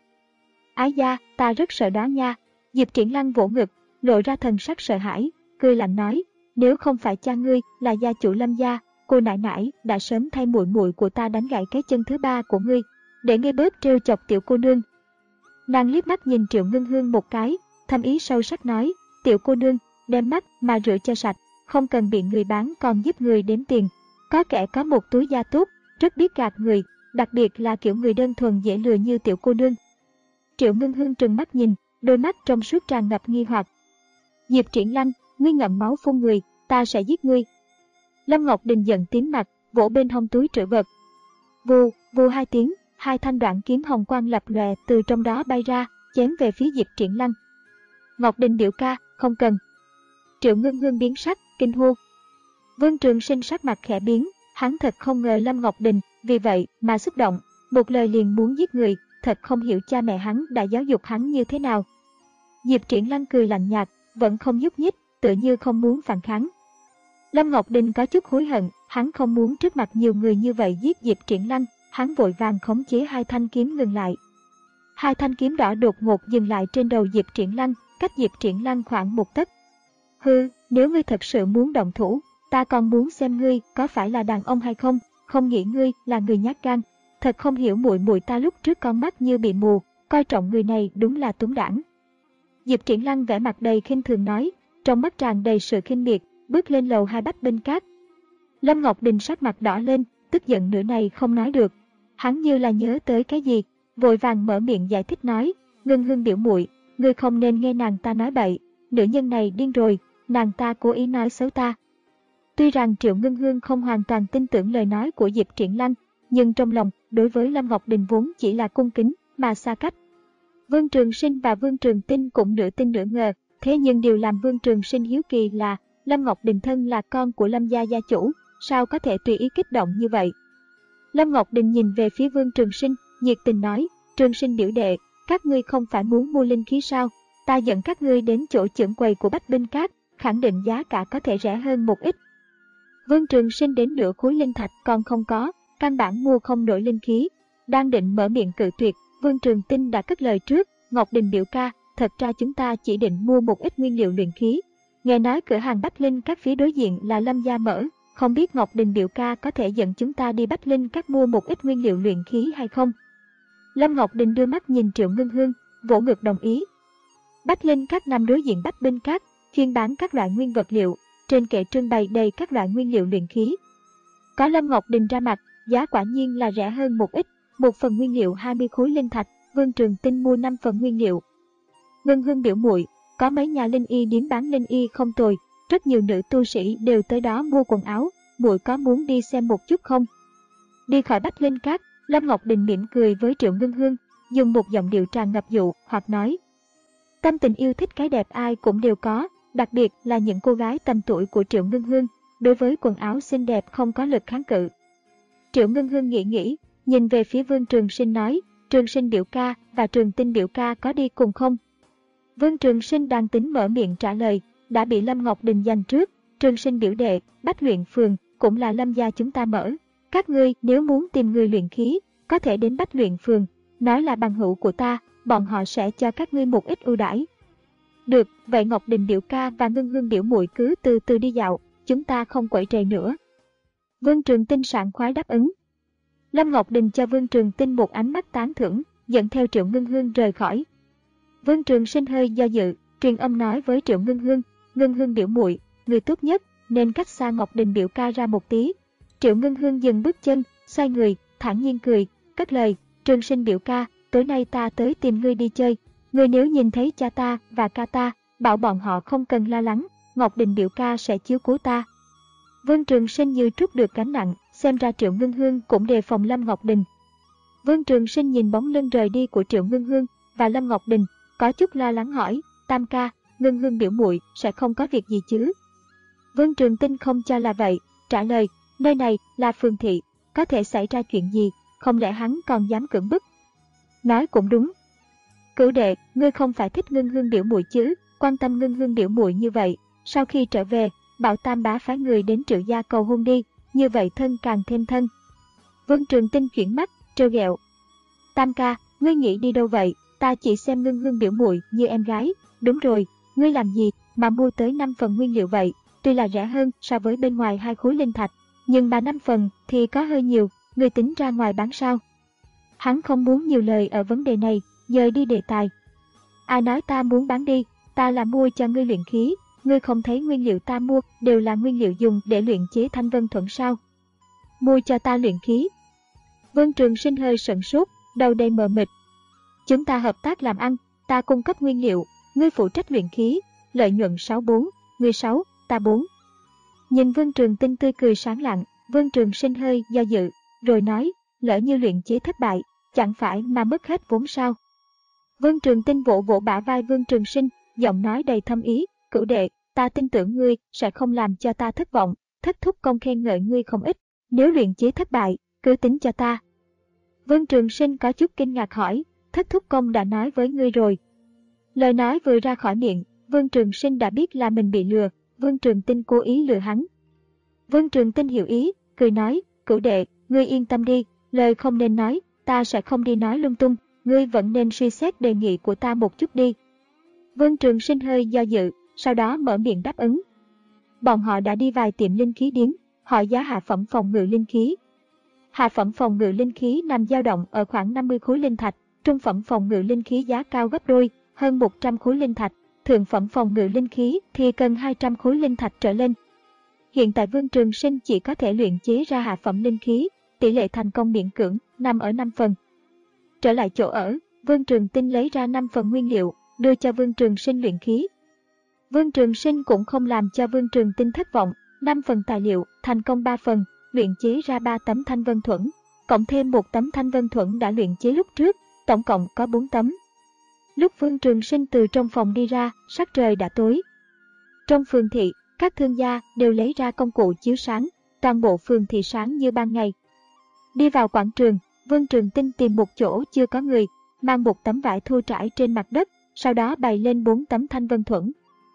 Ái gia, ta rất sợ đó nha. Diệp Triển Lăng vỗ ngực, lộ ra thần sắc sợ hãi, cười lạnh nói, nếu không phải cha ngươi là gia chủ Lâm gia, cô nãi nãi đã sớm thay muội muội của ta đánh gãy cái chân thứ ba của ngươi, để ngươi bớt trêu chọc tiểu cô nương. Nàng liếc mắt nhìn Triệu Ngân Hương một cái, thâm ý sâu sắc nói, tiểu cô nương, đem mắt mà rửa cho sạch, không cần bị người bán còn giúp người đếm tiền. Có kẻ có một túi da tốt, rất biết gạt người, đặc biệt là kiểu người đơn thuần dễ lừa như tiểu cô nương. Triệu Ngân Hương trừng mắt nhìn, đôi mắt trong suốt tràn ngập nghi hoặc. Diệp Triển Lăng, ngươi ngậm máu phun người, ta sẽ giết ngươi. Lâm Ngọc Đình giận tím mặt, vỗ bên hông túi trữ vật. Vù, vù hai tiếng, hai thanh đoạn kiếm hồng quang lập lòe từ trong đó bay ra, chém về phía Diệp Triển Lăng. Ngọc Đình biểu ca, không cần. Triệu Ngân Hương biến sắc, kinh hô. Vương Trường Sinh sắc mặt khẽ biến, hắn thật không ngờ Lâm Ngọc Đình vì vậy mà xúc động, một lời liền muốn giết người, thật không hiểu cha mẹ hắn đã giáo dục hắn như thế nào. Diệp Triển Lăng cười lạnh nhạt, vẫn không nhúc nhích, tựa như không muốn phản kháng. Lâm Ngọc Đình có chút hối hận, hắn không muốn trước mặt nhiều người như vậy giết Diệp Triển Lăng, hắn vội vàng khống chế hai thanh kiếm ngừng lại. Hai thanh kiếm đỏ đột ngột dừng lại trên đầu Diệp Triển Lăng, cách Diệp Triển Lăng khoảng một tấc. Hừ, nếu ngươi thật sự muốn động thủ, ta còn muốn xem ngươi có phải là đàn ông hay không, không nghĩ ngươi là người nhát gan. Thật không hiểu muội muội ta lúc trước con mắt như bị mù, coi trọng người này đúng là túng đảng. Diệp Triển Lăng vẻ mặt đầy khinh thường nói, trong mắt tràn đầy sự khinh miệt, bước lên lầu hai Bách Binh Các. Lâm Ngọc Đình sắc mặt đỏ lên, tức giận nửa này không nói được. Hắn như là nhớ tới cái gì, vội vàng mở miệng giải thích nói, Ngân Hương biểu muội, ngươi không nên nghe nàng ta nói bậy, nữ nhân này điên rồi, nàng ta cố ý nói xấu ta. Tuy rằng Triệu Ngân Hương không hoàn toàn tin tưởng lời nói của Diệp Triển Lăng, nhưng trong lòng, đối với Lâm Ngọc Đình vốn chỉ là cung kính, mà xa cách. Vương Trường Sinh và Vương Trường Tinh cũng nửa tin nửa ngờ, thế nhưng điều làm Vương Trường Sinh hiếu kỳ là, Lâm Ngọc Đình thân là con của Lâm gia gia chủ, sao có thể tùy ý kích động như vậy. Lâm Ngọc Đình nhìn về phía Vương Trường Sinh, nhiệt tình nói, Trường Sinh biểu đệ, các ngươi không phải muốn mua linh khí sao, ta dẫn các ngươi đến chỗ trưởng quầy của Bách Binh Các, khẳng định giá cả có thể rẻ hơn một ít. Vương Trường Sinh đến nửa khối linh thạch còn không có, căn bản mua không nổi linh khí. Đang định mở miệng cự tuyệt, Vương Trường Tinh đã cất lời trước, Ngọc Đình biểu ca, thật ra chúng ta chỉ định mua một ít nguyên liệu luyện khí. Nghe nói cửa hàng Bách Linh các phía đối diện là Lâm gia mở, không biết Ngọc Đình biểu ca có thể dẫn chúng ta đi Bách Linh các mua một ít nguyên liệu luyện khí hay không? Lâm Ngọc Đình đưa mắt nhìn Triệu Ngân Hương, vỗ ngực đồng ý. Bách Linh các nằm đối diện Bách Binh các, chuyên bán các loại nguyên vật liệu, trên kệ trưng bày đầy các loại nguyên liệu luyện khí. Có Lâm Ngọc Đình ra mặt, giá quả nhiên là rẻ hơn một ít, một phần nguyên liệu hai mươi khối linh thạch, Vương Trường Tinh mua năm phần nguyên liệu. Ngân Hương biểu muội, có mấy nhà linh y điếm bán linh y không tồi, rất nhiều nữ tu sĩ đều tới đó mua quần áo, muội có muốn đi xem một chút không? Đi khỏi Bách Linh các, Lâm Ngọc Đình mỉm cười với Triệu Ngân Hương, dùng một giọng điệu tràn ngập dụ hoặc nói. Tâm tình yêu thích cái đẹp ai cũng đều có, đặc biệt là những cô gái tầm tuổi của Triệu Ngân Hương, đối với quần áo xinh đẹp không có lực kháng cự. Triệu Ngân Hương nghĩ nghĩ, nhìn về phía Vương Trường Sinh nói, Trường Sinh biểu ca và Trường Tinh biểu ca có đi cùng không? Vương Trường Sinh đang tính mở miệng trả lời, đã bị Lâm Ngọc Đình giành trước. Trường Sinh biểu đệ, Bách Luyện Phường cũng là Lâm gia chúng ta mở. Các ngươi nếu muốn tìm người luyện khí, có thể đến Bách Luyện Phường, nói là bằng hữu của ta, bọn họ sẽ cho các ngươi một ít ưu đãi. Được, vậy Ngọc Đình biểu ca và Ngân Hương biểu muội cứ từ từ đi dạo, chúng ta không quậy rầy nữa. Vương Trường Tinh sảng khoái đáp ứng. Lâm Ngọc Đình cho Vương Trường Tinh một ánh mắt tán thưởng, dẫn theo Triệu Ngân Hương rời khỏi. Vương Trường Sinh hơi do dự, truyền âm nói với Triệu Ngân Hương, Ngân Hương biểu muội, người tốt nhất nên cách xa Ngọc Đình biểu ca ra một tí. Triệu Ngân Hương dừng bước chân, xoay người, thản nhiên cười, cất lời, Trường Sinh biểu ca, tối nay ta tới tìm ngươi đi chơi, ngươi nếu nhìn thấy cha ta và ca ta, bảo bọn họ không cần lo lắng, Ngọc Đình biểu ca sẽ chiếu cố ta. Vương Trường Sinh như trút được gánh nặng, xem ra Triệu Ngân Hương cũng đề phòng Lâm Ngọc Đình. Vương Trường Sinh nhìn bóng lưng rời đi của Triệu Ngân Hương và Lâm Ngọc Đình, có chút lo lắng hỏi, Tam ca, Ngân Hương biểu muội sẽ không có việc gì chứ? Vương Trường Tinh không cho là vậy, trả lời, nơi này là phường thị, có thể xảy ra chuyện gì, không lẽ hắn còn dám cưỡng bức? Nói cũng đúng. Cửu đệ, ngươi không phải thích Ngân Hương biểu muội chứ, quan tâm Ngân Hương biểu muội như vậy, sau khi trở về, bảo Tam bá phái người đến Triệu gia cầu hôn đi, như vậy thân càng thêm thân. Vương Trường Tinh chuyển mắt, trêu ghẹo. Tam ca, ngươi nghĩ đi đâu vậy, ta chỉ xem Ngân Hương biểu muội như em gái, đúng rồi, ngươi làm gì mà mua tới năm phần nguyên liệu vậy, tuy là rẻ hơn so với bên ngoài hai khối linh thạch, nhưng mà năm phần thì có hơi nhiều, ngươi tính ra ngoài bán sao? Hắn không muốn nhiều lời ở vấn đề này, dời đi đề tài. Ai nói ta muốn bán đi, ta là mua cho ngươi luyện khí, ngươi không thấy nguyên liệu ta mua đều là nguyên liệu dùng để luyện chế Thanh Vân Thuẫn sao? Mua cho ta luyện khí. Vương Trường Sinh hơi sửng sốt, đầu đầy mờ mịt. Chúng ta hợp tác làm ăn, ta cung cấp nguyên liệu, ngươi phụ trách luyện khí, lợi nhuận sáu bốn, ngươi sáu, ta bốn. Nhìn Vương Trường Tinh tươi cười sáng lạng, Vương Trường Sinh hơi do dự, rồi nói, lỡ như luyện chế thất bại, chẳng phải mà mất hết vốn sao? Vương Trường Tinh vỗ vỗ bả vai Vương Trường Sinh, giọng nói đầy thâm ý, cửu đệ, ta tin tưởng ngươi sẽ không làm cho ta thất vọng, thất thúc công khen ngợi ngươi không ít, nếu luyện chế thất bại, cứ tính cho ta. Vương Trường Sinh có chút kinh ngạc hỏi, thất thúc công đã nói với ngươi rồi. Lời nói vừa ra khỏi miệng, Vương Trường Sinh đã biết là mình bị lừa, Vương Trường Tinh cố ý lừa hắn. Vương Trường Tinh hiểu ý, cười nói, cửu đệ, ngươi yên tâm đi, lời không nên nói, ta sẽ không đi nói lung tung, ngươi vẫn nên suy xét đề nghị của ta một chút đi. Vương Trường Sinh hơi do dự, sau đó mở miệng đáp ứng. Bọn họ đã đi vài tiệm linh khí điếm, hỏi giá hạ phẩm phòng ngự linh khí. Hạ phẩm phòng ngự linh khí nằm dao động ở khoảng năm mươi khối linh thạch, trung phẩm phòng ngự linh khí giá cao gấp đôi, hơn một trăm khối linh thạch, thượng phẩm phòng ngự linh khí thì cần hai trăm khối linh thạch trở lên. Hiện tại Vương Trường Sinh chỉ có thể luyện chế ra hạ phẩm linh khí, tỷ lệ thành công miễn cưỡng nằm ở năm phần. Trở lại chỗ ở, Vương Trường Tinh lấy ra năm phần nguyên liệu, đưa cho Vương Trường Sinh luyện khí. Vương Trường Sinh cũng không làm cho Vương Trường Tinh thất vọng, năm phần tài liệu, thành công ba phần, luyện chế ra ba tấm Thanh Vân Thuẫn, cộng thêm một tấm Thanh Vân Thuẫn đã luyện chế lúc trước, tổng cộng có bốn tấm. Lúc Vương Trường Sinh từ trong phòng đi ra, sắc trời đã tối. Trong phường thị, các thương gia đều lấy ra công cụ chiếu sáng, toàn bộ phường thị sáng như ban ngày. Đi vào quảng trường, Vương Trường Tinh tìm một chỗ chưa có người, mang một tấm vải thô trải trên mặt đất, sau đó bày lên bốn tấm Thanh Vân Thuẫn.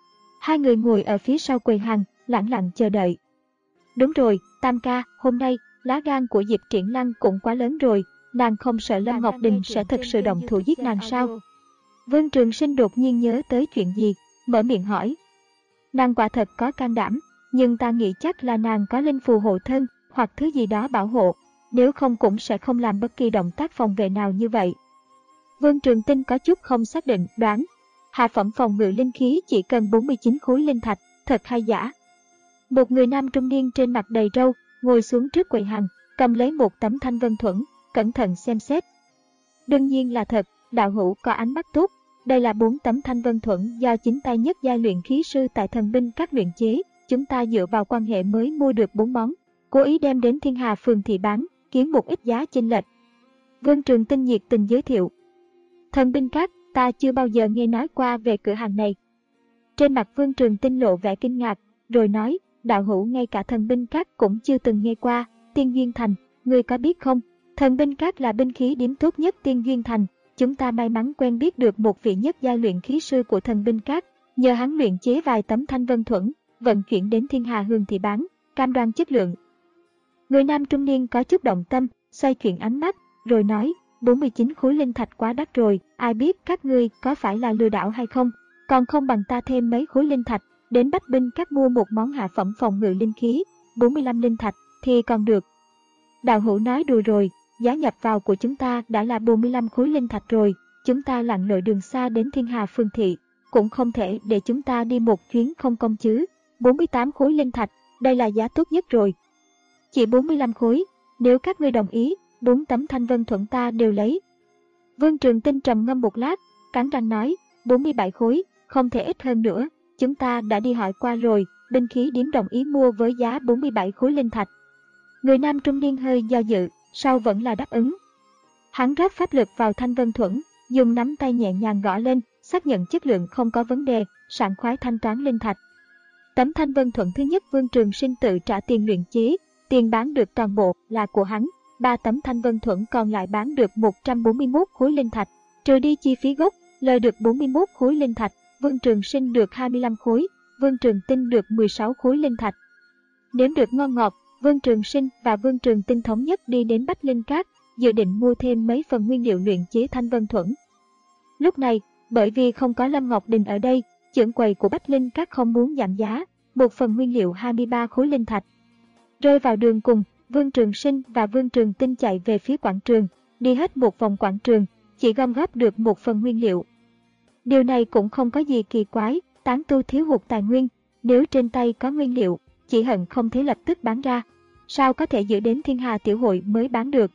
Hai người ngồi ở phía sau quầy hàng, lẳng lặng chờ đợi. Đúng rồi, Tam ca, hôm nay, lá gan của Diệp Triển Lăng cũng quá lớn rồi, nàng không sợ Lâm Ngọc Đình sẽ thực sự động thủ giết nàng sao? Vương Trường Sinh đột nhiên nhớ tới chuyện gì, mở miệng hỏi. Nàng quả thật có can đảm, nhưng ta nghĩ chắc là nàng có linh phù hộ thân, hoặc thứ gì đó bảo hộ, nếu không cũng sẽ không làm bất kỳ động tác phòng vệ nào như vậy. Vương Trường Tinh có chút không xác định, đoán. Hạ phẩm phòng ngự linh khí chỉ cần bốn mươi chín khối linh thạch, thật hay giả? Một người nam trung niên trên mặt đầy râu, ngồi xuống trước quầy hàng, cầm lấy một tấm thanh vân thuẫn, cẩn thận xem xét. Đương nhiên là thật, đạo hữu có ánh mắt tốt. Đây là bốn tấm thanh vân thuẫn do chính tay nhất giai luyện khí sư tại thần binh các luyện chế. Chúng ta dựa vào quan hệ mới mua được bốn món, cố ý đem đến Thiên Hà phường thị bán, kiếm một ít giá chênh lệch. Vương Trường Tinh nhiệt tình giới thiệu. Thần binh các, ta chưa bao giờ nghe nói qua về cửa hàng này. Trên mặt Vương Trường Tinh lộ vẻ kinh ngạc, rồi nói, đạo hữu ngay cả thần binh các cũng chưa từng nghe qua. Tiên Duyên Thành, ngươi có biết không? Thần binh các là binh khí điếm tốt nhất Tiên Duyên Thành. Chúng ta may mắn quen biết được một vị nhất giai luyện khí sư của thần binh các, nhờ hắn luyện chế vài tấm thanh vân thuẫn, vận chuyển đến Thiên Hà hương thị bán, cam đoan chất lượng. Người nam trung niên có chút động tâm, xoay chuyển ánh mắt, rồi nói, bốn mươi chín khối linh thạch quá đắt rồi, ai biết các ngươi có phải là lừa đảo hay không, còn không bằng ta thêm mấy khối linh thạch, đến Bách Binh các mua một món hạ phẩm phòng ngự linh khí, bốn mươi lăm linh thạch, thì còn được. Đạo hữu nói đùa rồi, giá nhập vào của chúng ta đã là bốn mươi lăm khối linh thạch rồi, chúng ta lặn lội đường xa đến Thiên Hà phương thị, cũng không thể để chúng ta đi một chuyến không công chứ. bốn mươi tám khối linh thạch, đây là giá tốt nhất rồi. Chỉ bốn mươi lăm khối, nếu các ngươi đồng ý, bốn tấm thanh vân thuẫn ta đều lấy. Vương Trường Tinh trầm ngâm một lát, cắn răng nói, bốn mươi bảy khối, không thể ít hơn nữa, chúng ta đã đi hỏi qua rồi, binh khí điếm đồng ý mua với giá bốn mươi bảy khối linh thạch. Người nam trung niên hơi do dự, sau vẫn là đáp ứng. Hắn rót pháp lực vào thanh vân thuẫn, dùng nắm tay nhẹ nhàng gõ lên, xác nhận chất lượng không có vấn đề, sảng khoái thanh toán linh thạch. Tấm thanh vân thuẫn thứ nhất Vương Trường Sinh tự trả tiền luyện chế, tiền bán được toàn bộ là của hắn, ba tấm thanh vân thuẫn còn lại bán được một trăm bốn mươi mốt khối linh thạch, trừ đi chi phí gốc, lời được bốn mươi mốt khối linh thạch, Vương Trường Sinh được hai mươi lăm khối, Vương Trường Tinh được mười sáu khối linh thạch. Nếm được ngon ngọt, Vương Trường Sinh và Vương Trường Tinh thống nhất đi đến Bách Linh Các, dự định mua thêm mấy phần nguyên liệu luyện chế thanh vân thuẫn. Lúc này, bởi vì không có Lâm Ngọc Đình ở đây, trưởng quầy của Bách Linh Các không muốn giảm giá, một phần nguyên liệu hai mươi ba khối linh thạch. Rơi vào đường cùng, Vương Trường Sinh và Vương Trường Tinh chạy về phía quảng trường, đi hết một vòng quảng trường, chỉ gom góp được một phần nguyên liệu. Điều này cũng không có gì kỳ quái, tán tu thiếu hụt tài nguyên, nếu trên tay có nguyên liệu, chỉ hận không thể lập tức bán ra, sao có thể giữ đến Thiên Hà tiểu hội mới bán được.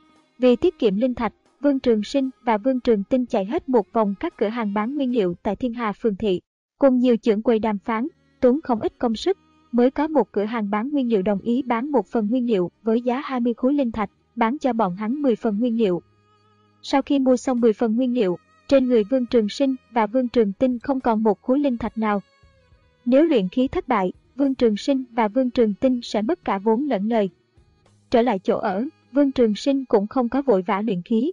Vì tiết kiệm linh thạch, Vương Trường Sinh và Vương Trường Tinh chạy hết một vòng các cửa hàng bán nguyên liệu tại Thiên Hà phường thị, cùng nhiều trưởng quầy đàm phán, tốn không ít công sức, mới có một cửa hàng bán nguyên liệu đồng ý bán một phần nguyên liệu với giá hai mươi khối linh thạch, bán cho bọn hắn mười phần nguyên liệu. Sau khi mua xong mười phần nguyên liệu, trên người Vương Trường Sinh và Vương Trường Tinh không còn một khối linh thạch nào. Nếu luyện khí thất bại, Vương Trường Sinh và Vương Trường Tinh sẽ mất cả vốn lẫn lời. Trở lại chỗ ở, Vương Trường Sinh cũng không có vội vã luyện khí.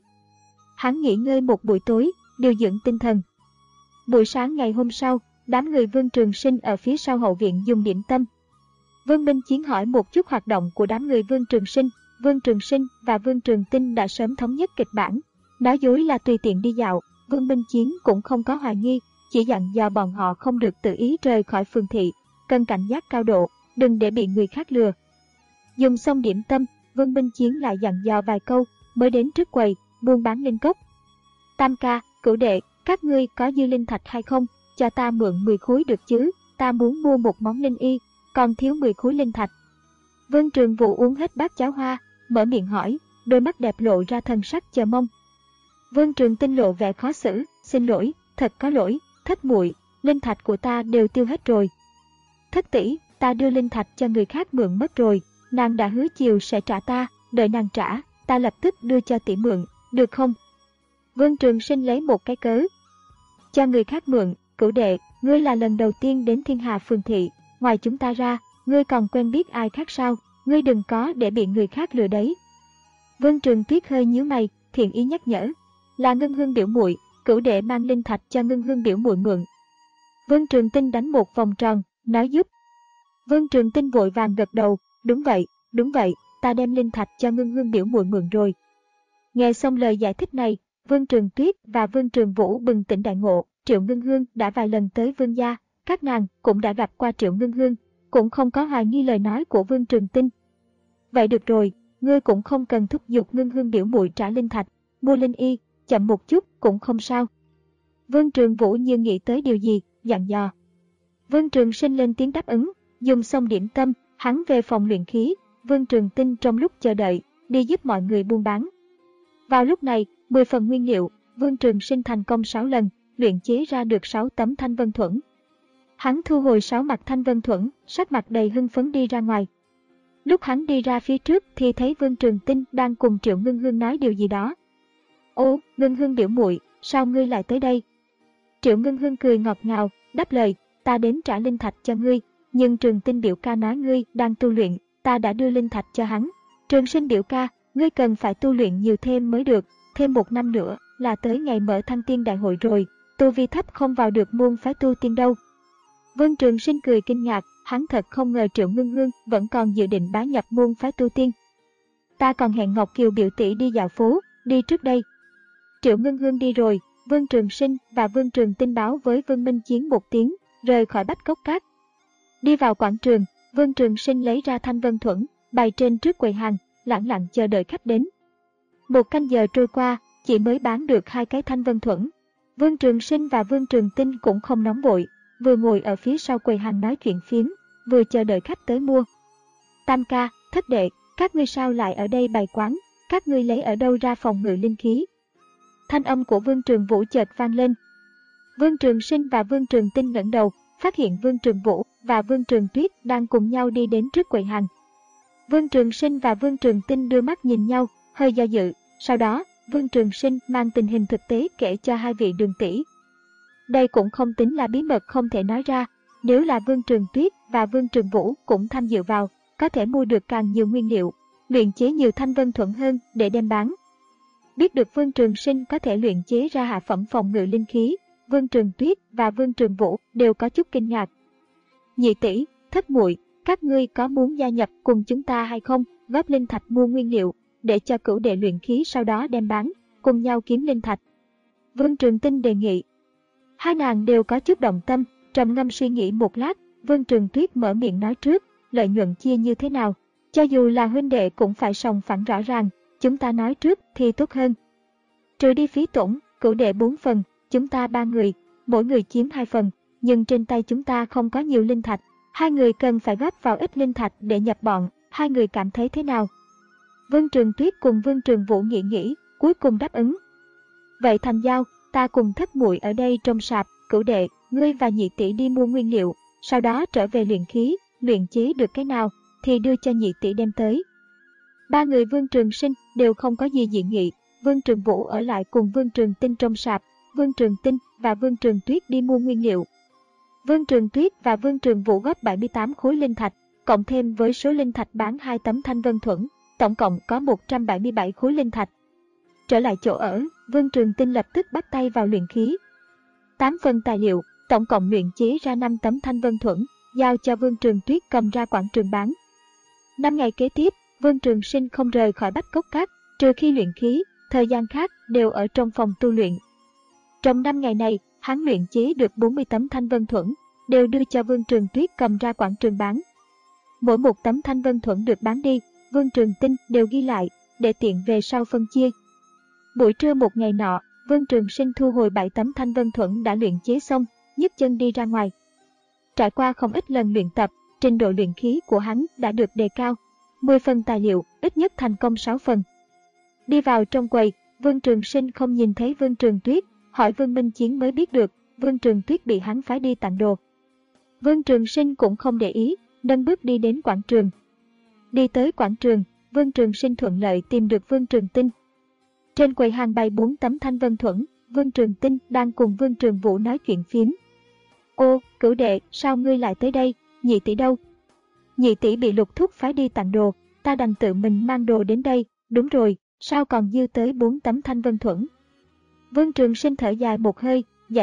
Hắn nghỉ ngơi một buổi tối, điều dưỡng tinh thần. Buổi sáng ngày hôm sau, đám người Vương Trường Sinh ở phía sau hậu viện dùng điểm tâm. Vương Minh Chiến hỏi một chút hoạt động của đám người Vương Trường Sinh. Vương Trường Sinh và Vương Trường Tinh đã sớm thống nhất kịch bản. Nói dối là tùy tiện đi dạo, Vương Minh Chiến cũng không có hoài nghi, chỉ dặn dò bọn họ không được tự ý rời khỏi phường thị, cần cảnh giác cao độ, đừng để bị người khác lừa. Dùng xong điểm tâm, Vương Minh Chiến lại dặn dò vài câu, mới đến trước quầy, buôn bán linh cốc. Tam ca, Cửu đệ, các ngươi có dư linh thạch hay không? Cho ta mượn mười khối được chứ, ta muốn mua một món linh y, còn thiếu mười khối linh thạch. Vương Trường Vũ uống hết bát cháo hoa, mở miệng hỏi, đôi mắt đẹp lộ ra thần sắc chờ mong. Vương Trường Tinh lộ vẻ khó xử, xin lỗi, thật có lỗi, thất muội, linh thạch của ta đều tiêu hết rồi. Thất tỷ, ta đưa linh thạch cho người khác mượn mất rồi, nàng đã hứa chiều sẽ trả ta, đợi nàng trả, ta lập tức đưa cho tỷ mượn, được không? Vương Trường Sinh lấy một cái cớ. Cho người khác mượn, Cửu đệ, ngươi là lần đầu tiên đến Thiên Hà phường thị, ngoài chúng ta ra, ngươi còn quen biết ai khác sao, ngươi đừng có để bị người khác lừa đấy. Vương Trường Tuyết hơi nhíu mày, thiện ý nhắc nhở, là Ngân Hương biểu muội, Cửu đệ mang linh thạch cho Ngân Hương biểu muội mượn. Vương Trường Tinh đánh một vòng tròn, nói giúp. Vương Trường Tinh vội vàng gật đầu, đúng vậy, đúng vậy, ta đem linh thạch cho Ngưng Hương biểu muội mượn rồi. Nghe xong lời giải thích này, Vương Trường Tuyết và Vương Trường Vũ bừng tỉnh đại ngộ. Triệu Ngưng Hương đã vài lần tới Vương gia, các nàng cũng đã gặp qua Triệu Ngưng Hương, cũng không có hoài nghi lời nói của Vương Trường Tinh. Vậy được rồi, ngươi cũng không cần thúc giục Ngưng Hương biểu muội trả linh thạch, mua linh y, chậm một chút cũng không sao. Vương Trường Vũ như nghĩ tới điều gì, dặn dò. Vương Trường Sinh lên tiếng đáp ứng, dùng xong điểm tâm, hắn về phòng luyện khí. Vương Trường Tinh trong lúc chờ đợi, đi giúp mọi người buôn bán. Vào lúc này, mười phần nguyên liệu, Vương Trường Sinh thành công sáu lần, luyện chế ra được sáu tấm thanh vân thuẫn. Hắn thu hồi sáu mặt thanh vân thuẫn, sắc mặt đầy hưng phấn đi ra ngoài. Lúc hắn đi ra phía trước thì thấy Vương Trường Tinh đang cùng Triệu Ngưng Hương nói điều gì đó. Ô, Ngưng Hương biểu muội, sao ngươi lại tới đây? Triệu Ngưng Hương cười ngọt ngào, đáp lời, ta đến trả linh thạch cho ngươi, nhưng Trường Tinh biểu ca nói ngươi đang tu luyện, ta đã đưa linh thạch cho hắn. Trường Sinh biểu ca, ngươi cần phải tu luyện nhiều thêm mới được, thêm một năm nữa là tới ngày mở Thăng Tiên Đại hội rồi, tu vi thấp không vào được môn phái tu tiên đâu. Vương Trường Sinh cười kinh ngạc, hắn thật không ngờ Triệu Ngưng Hương vẫn còn dự định bái nhập môn phái tu tiên. Ta còn hẹn Ngọc Kiều biểu tỷ đi dạo phố, đi trước đây. Triệu Ngưng Hương đi rồi, Vương Trường Sinh và Vương Trường Tinh báo với Vương Minh Chiến một tiếng, rời khỏi Bách Cốc Cát. Đi vào quảng trường, Vương Trường Sinh lấy ra thanh vân thuẫn, bày trên trước quầy hàng, lặng lặng chờ đợi khách đến. Một canh giờ trôi qua, chỉ mới bán được hai cái thanh vân thuẫn. Vương Trường Sinh và Vương Trường Tinh cũng không nóng vội, vừa ngồi ở phía sau quầy hàng nói chuyện phiếm, vừa chờ đợi khách tới mua. Tam ca, thất đệ, các ngươi sao lại ở đây bày quán, các ngươi lấy ở đâu ra phòng ngự linh khí? Thanh âm của Vương Trường Vũ chợt vang lên. Vương Trường Sinh và Vương Trường Tinh ngẩng đầu, phát hiện Vương Trường Vũ và Vương Trường Tuyết đang cùng nhau đi đến trước quầy hàng. Vương Trường Sinh và Vương Trường Tinh đưa mắt nhìn nhau, hơi do dự, sau đó Vương Trường Sinh mang tình hình thực tế kể cho hai vị đường tỷ. Đây cũng không tính là bí mật không thể nói ra, nếu là Vương Trường Tuyết và Vương Trường Vũ cũng tham dự vào, có thể mua được càng nhiều nguyên liệu, luyện chế nhiều thanh vân thuẫn hơn để đem bán. Biết được Vương Trường Sinh có thể luyện chế ra hạ phẩm phòng ngự linh khí, Vương Trường Tuyết và Vương Trường Vũ đều có chút kinh ngạc. Nhị tỷ, thất muội, các ngươi có muốn gia nhập cùng chúng ta hay không? Góp linh thạch mua nguyên liệu, để cho cửu đệ luyện khí sau đó đem bán, cùng nhau kiếm linh thạch. Vương Trường Tinh đề nghị. Hai nàng đều có chút động tâm, trầm ngâm suy nghĩ một lát, Vương Trường Tuyết mở miệng nói trước, lợi nhuận chia như thế nào? Cho dù là huynh đệ cũng phải sòng phẳng rõ ràng, chúng ta nói trước thì tốt hơn. Trừ đi phí tổn, cửu đệ bốn phần, chúng ta ba người, mỗi người chiếm hai phần, nhưng trên tay chúng ta không có nhiều linh thạch, hai người cần phải góp vào ít linh thạch để nhập bọn, hai người cảm thấy thế nào? Vương Trường Tuyết cùng Vương Trường Vũ nghĩ nghĩ, cuối cùng đáp ứng. Vậy thành giao, ta cùng thất muội ở đây trong sạp, cửu đệ, ngươi và nhị tỷ đi mua nguyên liệu, sau đó trở về luyện khí, luyện chế được cái nào thì đưa cho nhị tỷ đem tới. Ba người Vương Trường Sinh đều không có gì dị nghị, Vương Trường Vũ ở lại cùng Vương Trường Tinh trong sạp, Vương Trường Tinh và Vương Trường Tuyết đi mua nguyên liệu. Vương Trường Tuyết và Vương Trường Vũ góp bảy mươi tám khối linh thạch, cộng thêm với số linh thạch bán hai tấm thanh vân thuẫn, tổng cộng có một trăm bảy mươi bảy khối linh thạch. Trở lại chỗ ở, Vương Trường Tinh lập tức bắt tay vào luyện khí. tám phần tài liệu, tổng cộng luyện chế ra năm tấm thanh vân thuẫn, giao cho Vương Trường Tuyết cầm ra quảng trường bán. Năm ngày kế tiếp, Vương Trường Sinh không rời khỏi Bách Cốc Cát, trừ khi luyện khí, thời gian khác đều ở trong phòng tu luyện. Trong năm ngày này, hắn luyện chế được bốn mươi tấm thanh vân thuẫn, đều đưa cho Vương Trường Tuyết cầm ra quảng trường bán. Mỗi một tấm thanh vân thuẫn được bán đi, Vương Trường Tinh đều ghi lại, để tiện về sau phân chia. Buổi trưa một ngày nọ, Vương Trường Sinh thu hồi bảy tấm thanh vân thuẫn đã luyện chế xong, nhấc chân đi ra ngoài. Trải qua không ít lần luyện tập, trình độ luyện khí của hắn đã được đề cao. mười phần tài liệu, ít nhất thành công sáu phần. Đi vào trong quầy, Vương Trường Sinh không nhìn thấy Vương Trường Tuyết, hỏi Vương Minh Chiến mới biết được, Vương Trường Tuyết bị hắn phái đi tặng đồ. Vương Trường Sinh cũng không để ý, nâng bước đi đến quảng trường. Đi tới quảng trường, Vương Trường Sinh thuận lợi tìm được Vương Trường Tinh. Trên quầy hàng bày bốn tấm thanh vân thuẫn, Vương Trường Tinh đang cùng Vương Trường Vũ nói chuyện phiếm. Ô, cửu đệ, sao ngươi lại tới đây, nhị tỷ đâu? Nhị tỷ bị Lục Thúc phái đi tặng đồ, ta đành tự mình mang đồ đến đây, đúng rồi, sao còn dư tới bốn tấm thanh vân thuẫn? Vương Trường Sinh thở dài một hơi, giải thích,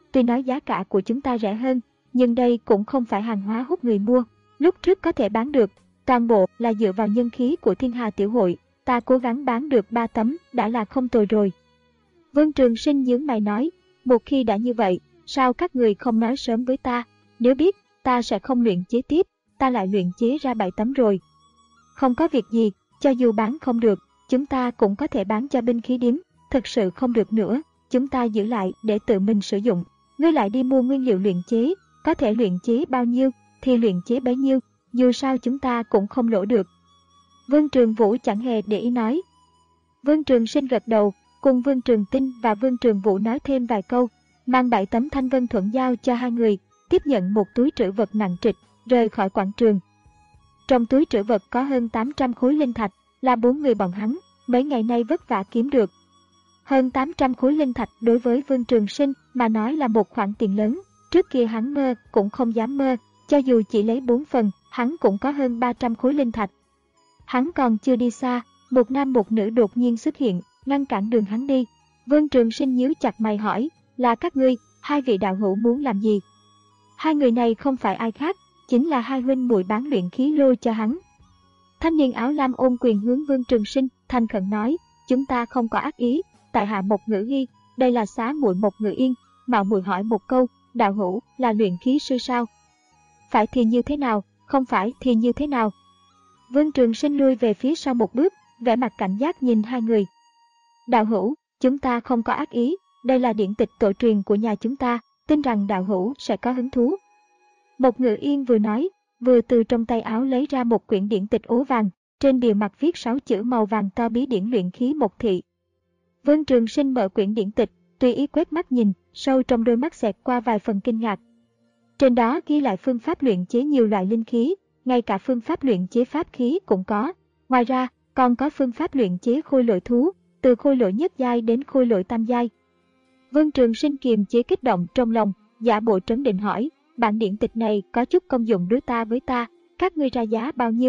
tuy nói giá cả của chúng ta rẻ hơn, nhưng đây cũng không phải hàng hóa hút người mua. Lúc trước có thể bán được, toàn bộ là dựa vào nhân khí của Thiên Hà Tiểu Hội, ta cố gắng bán được ba tấm đã là không tồi rồi. Vương Trường Sinh nhướng mày nói, một khi đã như vậy, sao các người không nói sớm với ta, nếu biết, ta sẽ không luyện chế tiếp, ta lại luyện chế ra bảy tấm rồi. Không có việc gì, cho dù bán không được, chúng ta cũng có thể bán cho binh khí điếm, thực sự không được nữa, chúng ta giữ lại để tự mình sử dụng. Ngươi lại đi mua nguyên liệu luyện chế, có thể luyện chế bao nhiêu thì luyện chế bấy nhiêu, dù sao chúng ta cũng không lỗ được. Vương Trường Vũ chẳng hề để ý nói. Vương Trường Sinh gật đầu, cùng Vương Trường Tinh và Vương Trường Vũ nói thêm vài câu, mang bảy tấm thanh vân thuẫn giao cho hai người, tiếp nhận một túi trữ vật nặng trịch, rời khỏi quảng trường. Trong túi trữ vật có hơn tám trăm khối linh thạch, là bốn người bọn hắn, mấy ngày nay vất vả kiếm được. Hơn tám trăm khối linh thạch đối với Vương Trường Sinh mà nói là một khoản tiền lớn, trước kia hắn mơ cũng không dám mơ, cho dù chỉ lấy bốn phần, hắn cũng có hơn ba trăm khối linh thạch. Hắn còn chưa đi xa, một nam một nữ đột nhiên xuất hiện, ngăn cản đường hắn đi. Vương Trường Sinh nhíu chặt mày hỏi, là các ngươi, hai vị đạo hữu muốn làm gì? Hai người này không phải ai khác, chính là hai huynh muội bán luyện khí lô cho hắn. Thanh niên áo lam ôm quyền hướng Vương Trường Sinh, thành khẩn nói, chúng ta không có ác ý, tại hạ Mộc Ngữ Hi, đây là xá muội Mộc Ngữ Yên, mạo muội hỏi một câu, đạo hữu là luyện khí sư sao? Phải thì như thế nào, không phải thì như thế nào? Vương Trường Sinh lui về phía sau một bước, vẻ mặt cảnh giác nhìn hai người. Đạo hữu, chúng ta không có ác ý, đây là điển tịch tổ truyền của nhà chúng ta, tin rằng đạo hữu sẽ có hứng thú. Mộc Ngữ Yên vừa nói, vừa từ trong tay áo lấy ra một quyển điển tịch ố vàng, trên bìa mặt viết sáu chữ màu vàng to bí điển luyện khí Mộc Thị. Vương Trường Sinh mở quyển điển tịch, tùy ý quét mắt nhìn, sâu trong đôi mắt xẹt qua vài phần kinh ngạc. Trên đó ghi lại phương pháp luyện chế nhiều loại linh khí, ngay cả phương pháp luyện chế pháp khí cũng có. Ngoài ra, còn có phương pháp luyện chế khôi lỗi thú, từ khôi lỗi nhất giai đến khôi lỗi tam giai. Vương Trường Sinh kiềm chế kích động trong lòng, giả bộ trấn định hỏi, bản điển tịch này có chút công dụng đối ta với ta, các ngươi ra giá bao nhiêu?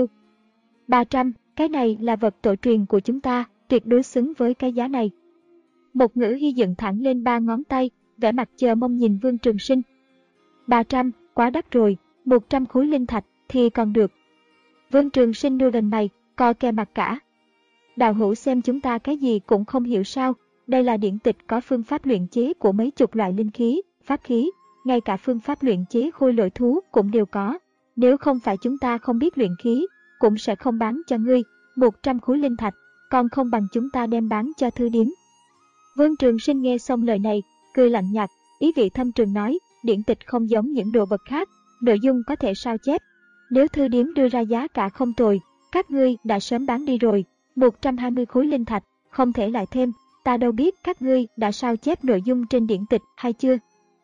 ba trăm, cái này là vật tổ truyền của chúng ta, tuyệt đối xứng với cái giá này. Mộc Ngữ Hi dựng thẳng lên ba ngón tay, vẻ mặt chờ mong nhìn Vương Trường Sinh. ba trăm, quá đắt rồi, một trăm khối linh thạch thì còn được. Vương Trường Sinh đưa gần mày, co kè mặt cả. Đạo hữu xem chúng ta cái gì cũng không hiểu sao, đây là điển tịch có phương pháp luyện chế của mấy chục loại linh khí, pháp khí, ngay cả phương pháp luyện chế khôi lỗi thú cũng đều có. Nếu không phải chúng ta không biết luyện khí, cũng sẽ không bán cho ngươi, một trăm khối linh thạch, còn không bằng chúng ta đem bán cho thư điếm. Vương Trường Sinh nghe xong lời này, cười lạnh nhạt, ý vị thâm trường nói, điển tịch không giống những đồ vật khác, nội dung có thể sao chép. Nếu thư điếm đưa ra giá cả không tồi, các ngươi đã sớm bán đi rồi, một trăm hai mươi khối linh thạch, không thể lại thêm, ta đâu biết các ngươi đã sao chép nội dung trên điển tịch hay chưa.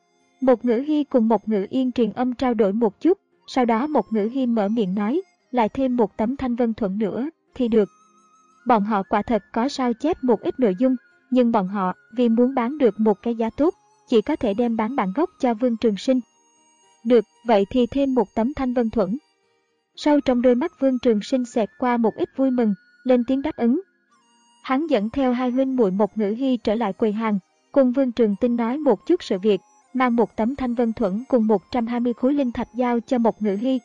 Mộc Ngữ Hi cùng Mộc Ngữ Yên truyền âm trao đổi một chút, sau đó Mộc Ngữ Hi mở miệng nói, lại thêm một tấm thanh vân thuẫn nữa, thì được. Bọn họ quả thật có sao chép một ít nội dung, nhưng bọn họ vì muốn bán được một cái giá tốt, chỉ có thể đem bán bản gốc cho Vương Trường Sinh. Được, vậy thì thêm một tấm thanh vân thuẫn. Sau trong đôi mắt Vương Trường Sinh xẹt qua một ít vui mừng, lên tiếng đáp ứng. Hắn dẫn theo hai huynh muội Mộc Ngữ Hi trở lại quầy hàng, cùng Vương Trường Tinh nói một chút sự việc, mang một tấm thanh vân thuẫn cùng một trăm hai mươi khối linh thạch giao cho Mộc Ngữ Hi.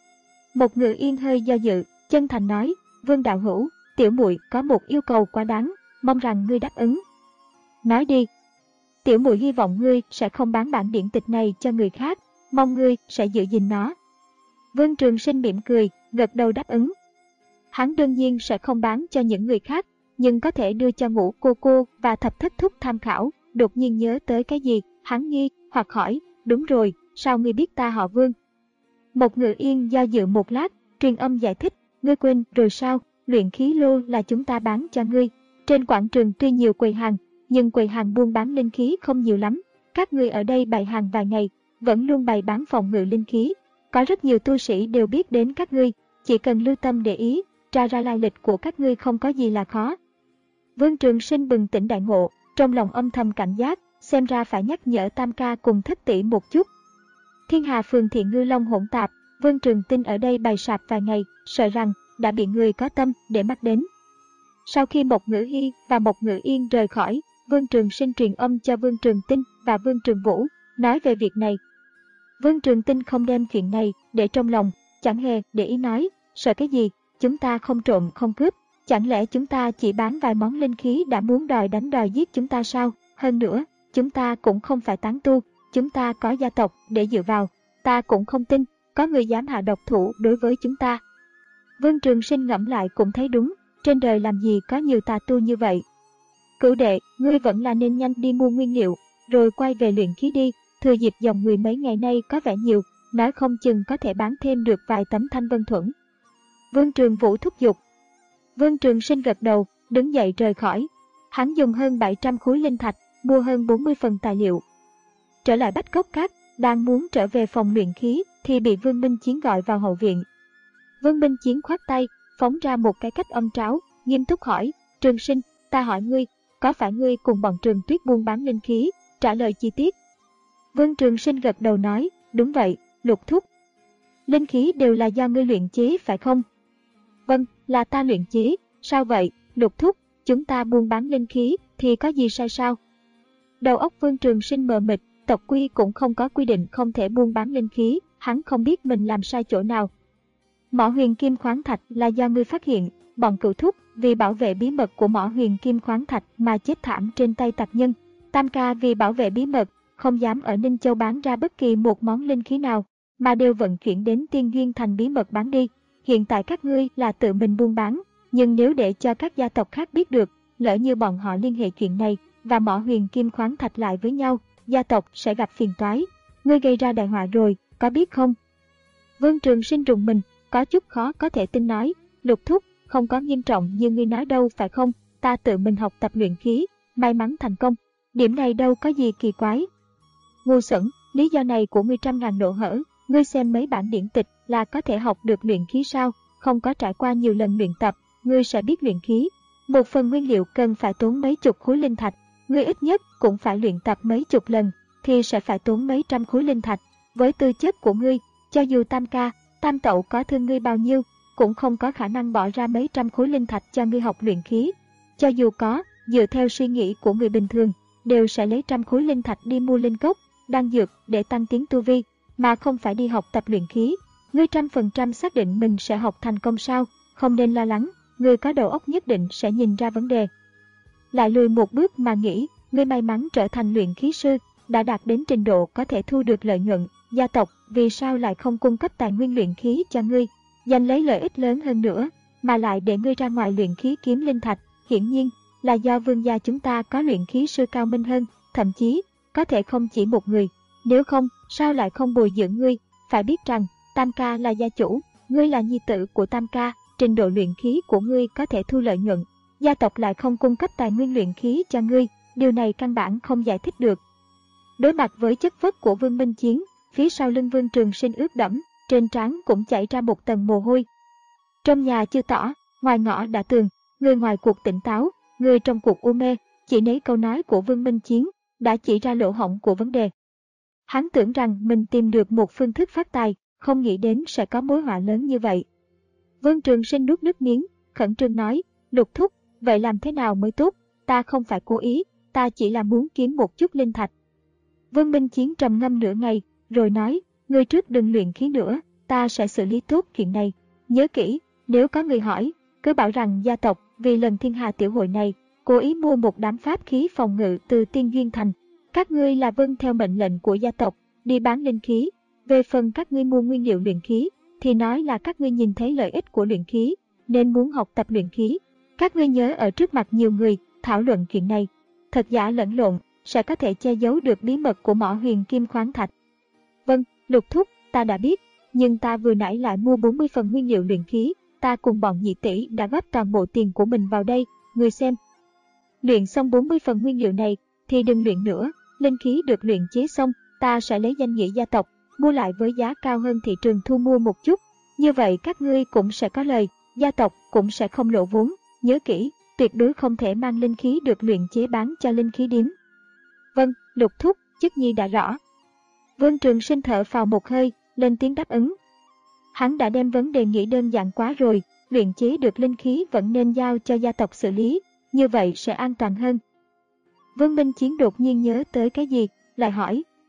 Mộc Ngữ Yên hơi do dự, chân thành nói, Vương đạo hữu, tiểu muội có một yêu cầu quá đáng, mong rằng ngươi đáp ứng. Nói đi. Tiểu muội hy vọng ngươi sẽ không bán bản điển tịch này cho người khác, mong ngươi sẽ giữ gìn nó. Vương Trường Sinh mỉm cười, gật đầu đáp ứng. Hắn đương nhiên sẽ không bán cho những người khác, nhưng có thể đưa cho Ngũ cô cô và Thập thất thúc tham khảo. Đột nhiên nhớ tới cái gì, hắn nghi hoặc hỏi, đúng rồi, sao ngươi biết ta họ Vương? Mộc Ngữ Yên do dự một lát, truyền âm giải thích, ngươi quên rồi sao, luyện khí lô là chúng ta bán cho ngươi. Trên quảng trường tuy nhiều quầy hàng, nhưng quầy hàng buôn bán linh khí không nhiều lắm. Các ngươi ở đây bày hàng vài ngày, vẫn luôn bày bán phòng ngự linh khí. Có rất nhiều tu sĩ đều biết đến các ngươi, chỉ cần lưu tâm để ý, tra ra lai lịch của các ngươi không có gì là khó. Vương Trường Sinh bừng tỉnh đại ngộ, trong lòng âm thầm cảnh giác, xem ra phải nhắc nhở Tam ca cùng Thất tỷ một chút. Thiên Hà phường Thiện Ngư Long hỗn tạp, Vương Trường Tinh ở đây bày sạp vài ngày, sợ rằng đã bị người có tâm để mắt đến. Sau khi Mộc Ngữ Hi và Mộc Ngữ Yên rời khỏi, Vương Trường Sinh truyền âm cho Vương Trường Tinh và Vương Trường Vũ, nói về việc này. Vương Trường Tinh không đem chuyện này để trong lòng, chẳng hề để ý nói, sợ cái gì, chúng ta không trộm không cướp, chẳng lẽ chúng ta chỉ bán vài món linh khí đã muốn đòi đánh đòi giết chúng ta sao? Hơn nữa, chúng ta cũng không phải tán tu, chúng ta có gia tộc để dựa vào, ta cũng không tin có người dám hạ độc thủ đối với chúng ta. Vương Trường Sinh ngẫm lại cũng thấy đúng, trên đời làm gì có nhiều tà tu như vậy. Cửu đệ, ngươi vẫn là nên nhanh đi mua nguyên liệu, rồi quay về luyện khí đi, thừa dịp dòng người mấy ngày nay có vẻ nhiều, nói không chừng có thể bán thêm được vài tấm thanh vân thuẫn. Vương Trường Vũ thúc giục. Vương Trường Sinh gật đầu, đứng dậy rời khỏi. Hắn dùng hơn bảy trăm khối linh thạch, mua hơn bốn mươi phần tài liệu. Trở lại Bách Cốc Các, đang muốn trở về phòng luyện khí, thì bị Vương Minh Chiến gọi vào hậu viện. Vương Minh Chiến khoát tay, phóng ra một cái cách âm tráo, nghiêm túc hỏi, Trường Sinh, ta hỏi ngươi, có phải ngươi cùng bọn Trường Tuyết buôn bán linh khí, trả lời chi tiết. Vương Trường Sinh gật đầu nói, đúng vậy, Lục thúc. Linh khí đều là do ngươi luyện chế phải không? Vâng, là ta luyện chế, sao vậy, Lục thúc, chúng ta buôn bán linh khí thì có gì sai sao? Đầu óc Vương Trường Sinh mờ mịt, tộc quy cũng không có quy định không thể buôn bán linh khí, hắn không biết mình làm sai chỗ nào. Mỏ huyền kim khoáng thạch là do ngươi phát hiện, bọn Cửu thúc vì bảo vệ bí mật của mỏ huyền kim khoáng thạch mà chết thảm trên tay tặc nhân. Tam ca vì bảo vệ bí mật, không dám ở Ninh Châu bán ra bất kỳ một món linh khí nào, mà đều vận chuyển đến Tiên Duyên Thành bí mật bán đi. Hiện tại các ngươi là tự mình buôn bán, nhưng nếu để cho các gia tộc khác biết được, lỡ như bọn họ liên hệ chuyện này và mỏ huyền kim khoáng thạch lại với nhau, gia tộc sẽ gặp phiền toái. Ngươi gây ra đại họa rồi, có biết không? Vương Trường Sinh rùng mình, có chút khó có thể tin nói, Lục thúc, không có nghiêm trọng như ngươi nói đâu phải không, ta tự mình học tập luyện khí, may mắn thành công, điểm này đâu có gì kỳ quái. Ngu xuẩn, lý do này của ngươi trăm ngàn độ hở, ngươi xem mấy bản điển tịch là có thể học được luyện khí sao, không có trải qua nhiều lần luyện tập, ngươi sẽ biết luyện khí. Một phần nguyên liệu cần phải tốn mấy chục khối linh thạch, ngươi ít nhất cũng phải luyện tập mấy chục lần, thì sẽ phải tốn mấy trăm khối linh thạch. Với tư chất của ngươi, cho dù Tam ca, Tam tẩu có thương ngươi bao nhiêu, cũng không có khả năng bỏ ra mấy trăm khối linh thạch cho ngươi học luyện khí. Cho dù có, dựa theo suy nghĩ của người bình thường, đều sẽ lấy trăm khối linh thạch đi mua linh cốc, đan dược để tăng tiến tu vi, mà không phải đi học tập luyện khí. Ngươi trăm phần trăm xác định mình sẽ học thành công sao? Không nên lo lắng, ngươi có đầu óc nhất định sẽ nhìn ra vấn đề. Lại lùi một bước mà nghĩ, ngươi may mắn trở thành luyện khí sư, đã đạt đến trình độ có thể thu được lợi nhuận, gia tộc vì sao lại không cung cấp tài nguyên luyện khí cho ngươi, giành lấy lợi ích lớn hơn nữa, mà lại để ngươi ra ngoài luyện khí kiếm linh thạch. Hiển nhiên là do vương gia chúng ta có luyện khí sư cao minh hơn, thậm chí có thể không chỉ một người, nếu không sao lại không bồi dưỡng ngươi. Phải biết rằng Tam ca là gia chủ, ngươi là nhi tử của Tam ca, trình độ luyện khí của ngươi có thể thu lợi nhuận, gia tộc lại không cung cấp tài nguyên luyện khí cho ngươi, điều này căn bản không giải thích được. Đối mặt với chất vấn của Vương Minh Chiến, phía sau lưng Vương Trường Sinh ướt đẫm, trên trán cũng chảy ra một tầng mồ hôi. Trong nhà chưa tỏ, ngoài ngõ đã tường, người ngoài cuộc tỉnh táo, người trong cuộc u mê, chỉ nấy câu nói của Vương Minh Chiến đã chỉ ra lỗ hổng của vấn đề. Hắn tưởng rằng mình tìm được một phương thức phát tài, không nghĩ đến sẽ có mối họa lớn như vậy. Vương Trường Sinh nuốt nước miếng, khẩn trương nói, Lục thúc, vậy làm thế nào mới tốt? Ta không phải cố ý, ta chỉ là muốn kiếm một chút linh thạch. Vương Minh Chiến trầm ngâm nửa ngày, rồi nói, ngươi trước đừng luyện khí nữa, ta sẽ xử lý tốt chuyện này. Nhớ kỹ, nếu có người hỏi, cứ bảo rằng gia tộc vì lần thiên hà tiểu hội này, cố ý mua một đám pháp khí phòng ngự từ Tiên Duyên Thành. Các ngươi là vâng theo mệnh lệnh của gia tộc, đi bán linh khí. Về phần các ngươi mua nguyên liệu luyện khí, thì nói là các ngươi nhìn thấy lợi ích của luyện khí, nên muốn học tập luyện khí. Các ngươi nhớ ở trước mặt nhiều người, thảo luận chuyện này. Thật giả lẫn lộn, sẽ có thể che giấu được bí mật của mỏ huyền kim khoáng thạch. Vâng, Lục thúc, ta đã biết, nhưng ta vừa nãy lại mua bốn mươi phần nguyên liệu luyện khí, ta cùng bọn nhị tỷ đã góp toàn bộ tiền của mình vào đây, ngươi xem. Luyện xong bốn mươi phần nguyên liệu này, thì đừng luyện nữa, linh khí được luyện chế xong, ta sẽ lấy danh nghĩa gia tộc, mua lại với giá cao hơn thị trường thu mua một chút, như vậy các ngươi cũng sẽ có lời, gia tộc cũng sẽ không lộ vốn, nhớ kỹ, tuyệt đối không thể mang linh khí được luyện chế bán cho linh khí điếm. Vâng, Lục thúc, chức nhi đã rõ. Vương Trường Sinh thở phào một hơi, lên tiếng đáp ứng. Hắn đã đem vấn đề nghĩ đơn giản quá rồi, luyện chế được linh khí vẫn nên giao cho gia tộc xử lý, như vậy sẽ an toàn hơn. Vương Minh Chiến đột nhiên nhớ tới cái gì, lại hỏi,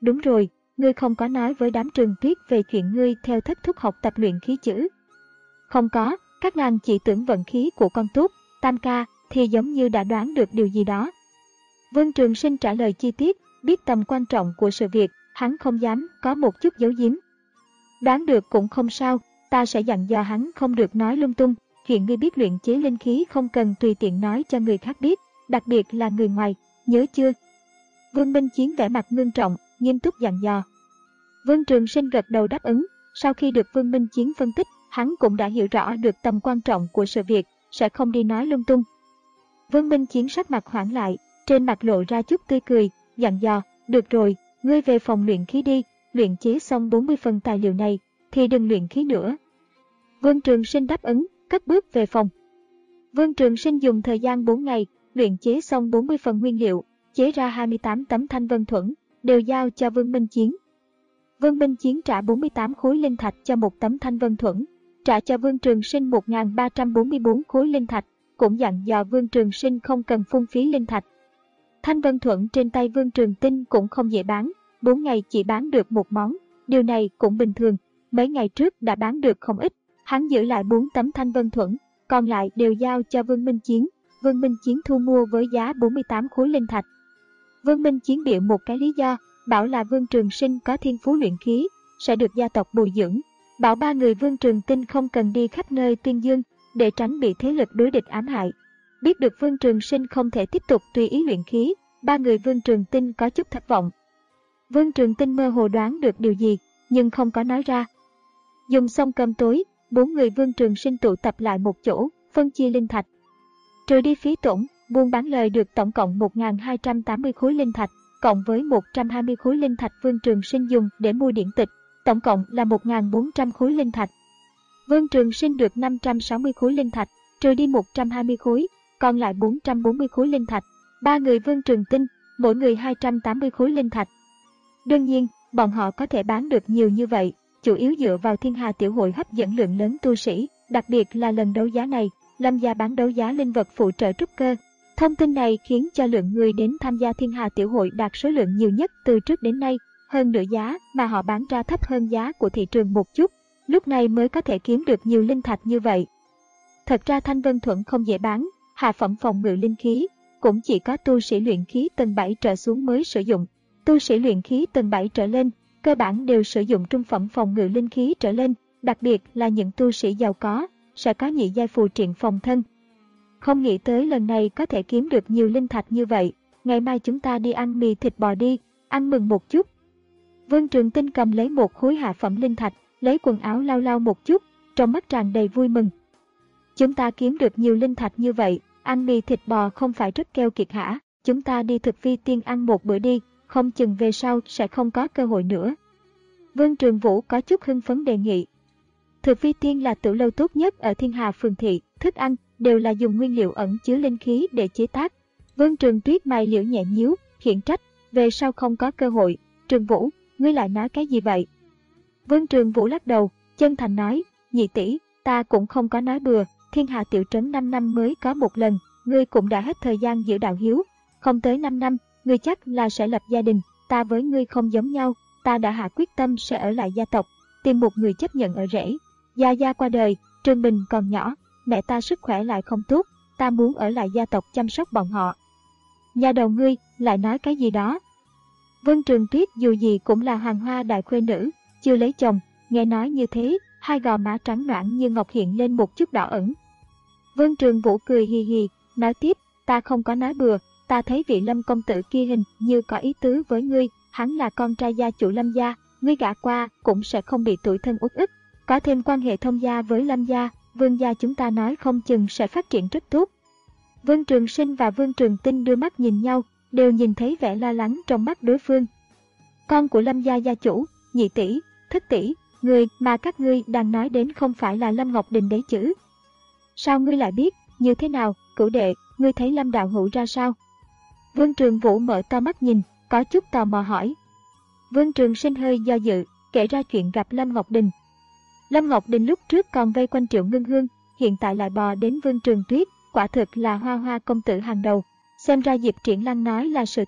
Đúng rồi, ngươi không có nói với đám Trường Tuyết về chuyện ngươi theo thất thúc học tập luyện khí chứ? Không có, các nàng chỉ tưởng vận khí của con tốt, Tam ca thì giống như đã đoán được điều gì đó. Vương Trường Sinh trả lời chi tiết, biết tầm quan trọng của sự việc, hắn không dám có một chút giấu giếm. Đoán được cũng không sao, ta sẽ dặn dò hắn không được nói lung tung, chuyện ngươi biết luyện chế linh khí không cần tùy tiện nói cho người khác biết, đặc biệt là người ngoài, nhớ chưa? Vương Minh Chiến vẻ mặt ngưng trọng, nghiêm túc dặn dò. Vương Trường Sinh gật đầu đáp ứng, sau khi được Vương Minh Chiến phân tích, hắn cũng đã hiểu rõ được tầm quan trọng của sự việc, sẽ không đi nói lung tung. Vương Minh Chiến sắc mặt hoảng lại, trên mặt lộ ra chút tươi cười, dặn dò, được rồi, ngươi về phòng luyện khí đi, luyện chế xong bốn mươi phần tài liệu này, thì đừng luyện khí nữa. Vương Trường Sinh đáp ứng, cất bước về phòng. Vương Trường Sinh dùng thời gian bốn ngày, luyện chế xong bốn mươi phần nguyên liệu, chế ra hai mươi tám tấm thanh vân thuẫn, đều giao cho Vương Minh Chiến. Vương Minh Chiến trả bốn mươi tám khối linh thạch cho một tấm thanh vân thuẫn, trả cho Vương Trường Sinh một nghìn ba trăm bốn mươi tư khối linh thạch, cũng dặn dò Vương Trường Sinh không cần phung phí linh thạch. Thanh vân thuẫn trên tay Vương Trường Tinh cũng không dễ bán, bốn ngày chỉ bán được một món, điều này cũng bình thường, mấy ngày trước đã bán được không ít, hắn giữ lại bốn tấm thanh vân thuẫn, còn lại đều giao cho Vương Minh Chiến, Vương Minh Chiến thu mua với giá bốn mươi tám khối linh thạch. Vương Minh Chiến bịa một cái lý do, bảo là Vương Trường Sinh có thiên phú luyện khí, sẽ được gia tộc bồi dưỡng, bảo ba người Vương Trường Tinh không cần đi khắp nơi tuyên dương, để tránh bị thế lực đối địch ám hại. Biết được Vương Trường Sinh không thể tiếp tục tùy ý luyện khí, ba người Vương Trường Tinh có chút thất vọng. Vương Trường Tinh mơ hồ đoán được điều gì, nhưng không có nói ra. Dùng xong cơm tối, bốn người Vương Trường Sinh tụ tập lại một chỗ, phân chia linh thạch. Trừ đi phí tổn, buôn bán lời được tổng cộng một nghìn hai trăm tám mươi khối linh thạch, cộng với một trăm hai mươi khối linh thạch Vương Trường Sinh dùng để mua điển tịch, tổng cộng là một nghìn bốn trăm khối linh thạch. Vương Trường Sinh được năm trăm sáu mươi khối linh thạch, trừ đi một trăm hai mươi khối, còn lại bốn trăm bốn mươi khối linh thạch. Ba người Vương Trường Tinh, mỗi người hai trăm tám mươi khối linh thạch. Đương nhiên, bọn họ có thể bán được nhiều như vậy, chủ yếu dựa vào Thiên Hà Tiểu Hội hấp dẫn lượng lớn tu sĩ, đặc biệt là lần đấu giá này, Lâm gia bán đấu giá linh vật phụ trợ trúc cơ. Thông tin này khiến cho lượng người đến tham gia Thiên Hà Tiểu Hội đạt số lượng nhiều nhất từ trước đến nay, hơn nửa giá mà họ bán ra thấp hơn giá của thị trường một chút, lúc này mới có thể kiếm được nhiều linh thạch như vậy. Thật ra Thanh Vân Thuẫn không dễ bán, hạ phẩm phòng ngự linh khí, cũng chỉ có tu sĩ luyện khí tầng bảy trở xuống mới sử dụng. Tu sĩ luyện khí tầng bảy trở lên, cơ bản đều sử dụng trung phẩm phòng ngự linh khí trở lên, đặc biệt là những tu sĩ giàu có, sẽ có nhị giai phù triện phòng thân. Không nghĩ tới lần này có thể kiếm được nhiều linh thạch như vậy, ngày mai chúng ta đi ăn mì thịt bò đi, ăn mừng một chút. Vương Trường Tinh cầm lấy một khối hạ phẩm linh thạch, lấy quần áo lau lau một chút, trong mắt tràn đầy vui mừng. Chúng ta kiếm được nhiều linh thạch như vậy, ăn mì thịt bò không phải rất keo kiệt hả? Chúng ta đi Thực Vi Tiên ăn một bữa đi, không chừng về sau sẽ không có cơ hội nữa. Vương Trường Vũ có chút hưng phấn đề nghị. Thực Vi Tiên là tiểu lâu tốt nhất ở Thiên Hà Phường Thị, thức ăn đều là dùng nguyên liệu ẩn chứa linh khí để chế tác. Vương Trường Tuyết mày liễu nhẹ nhíu, khiển trách, về sau không có cơ hội. Trường Vũ, ngươi lại nói cái gì vậy? Vương Trường Vũ lắc đầu, chân thành nói, nhị tỷ, ta cũng không có nói bừa, Thiên Hà tiểu trấn năm năm mới có một lần, ngươi cũng đã hết thời gian giữ đạo hiếu, không tới năm năm, ngươi chắc là sẽ lập gia đình, ta với ngươi không giống nhau, ta đã hạ quyết tâm sẽ ở lại gia tộc, tìm một người chấp nhận ở rể. Gia Gia qua đời, Trương Bình còn nhỏ, mẹ ta sức khỏe lại không tốt, ta muốn ở lại gia tộc chăm sóc bọn họ. Nhà đầu ngươi lại nói cái gì đó? Vương Trường Tuyết dù gì cũng là hoàng hoa đại khuê nữ, chưa lấy chồng, nghe nói như thế, hai gò má trắng nõn như ngọc hiện lên một chút đỏ ẩn. Vương Trường Vũ cười hì hì, nói tiếp, ta không có nói bừa, ta thấy vị Lâm công tử kia hình như có ý tứ với ngươi, hắn là con trai gia chủ Lâm gia, ngươi gả qua cũng sẽ không bị tủi thân uất ức, có thêm quan hệ thông gia với Lâm gia, Vương gia chúng ta nói không chừng sẽ phát triển rất tốt. Vương Trường Sinh và Vương Trường Tinh đưa mắt nhìn nhau, đều nhìn thấy vẻ lo lắng trong mắt đối phương. Con của Lâm gia gia chủ, nhị tỷ, thất tỷ, người mà các ngươi đang nói đến không phải là Lâm Ngọc Đình đấy chứ? Sao ngươi lại biết, như thế nào, cửu đệ, ngươi thấy Lâm đạo hữu ra sao? Vương Trường Vũ mở to mắt nhìn, có chút tò mò hỏi. Vương Trường Sinh hơi do dự, kể ra chuyện gặp Lâm Ngọc Đình. Lâm Ngọc Đình lúc trước còn vây quanh Triệu Ngưng Hương, hiện tại lại bò đến Vương Trường Tuyết, quả thực là hoa hoa công tử hàng đầu. Xem ra Diệp Triển Lăng nói là sự thật,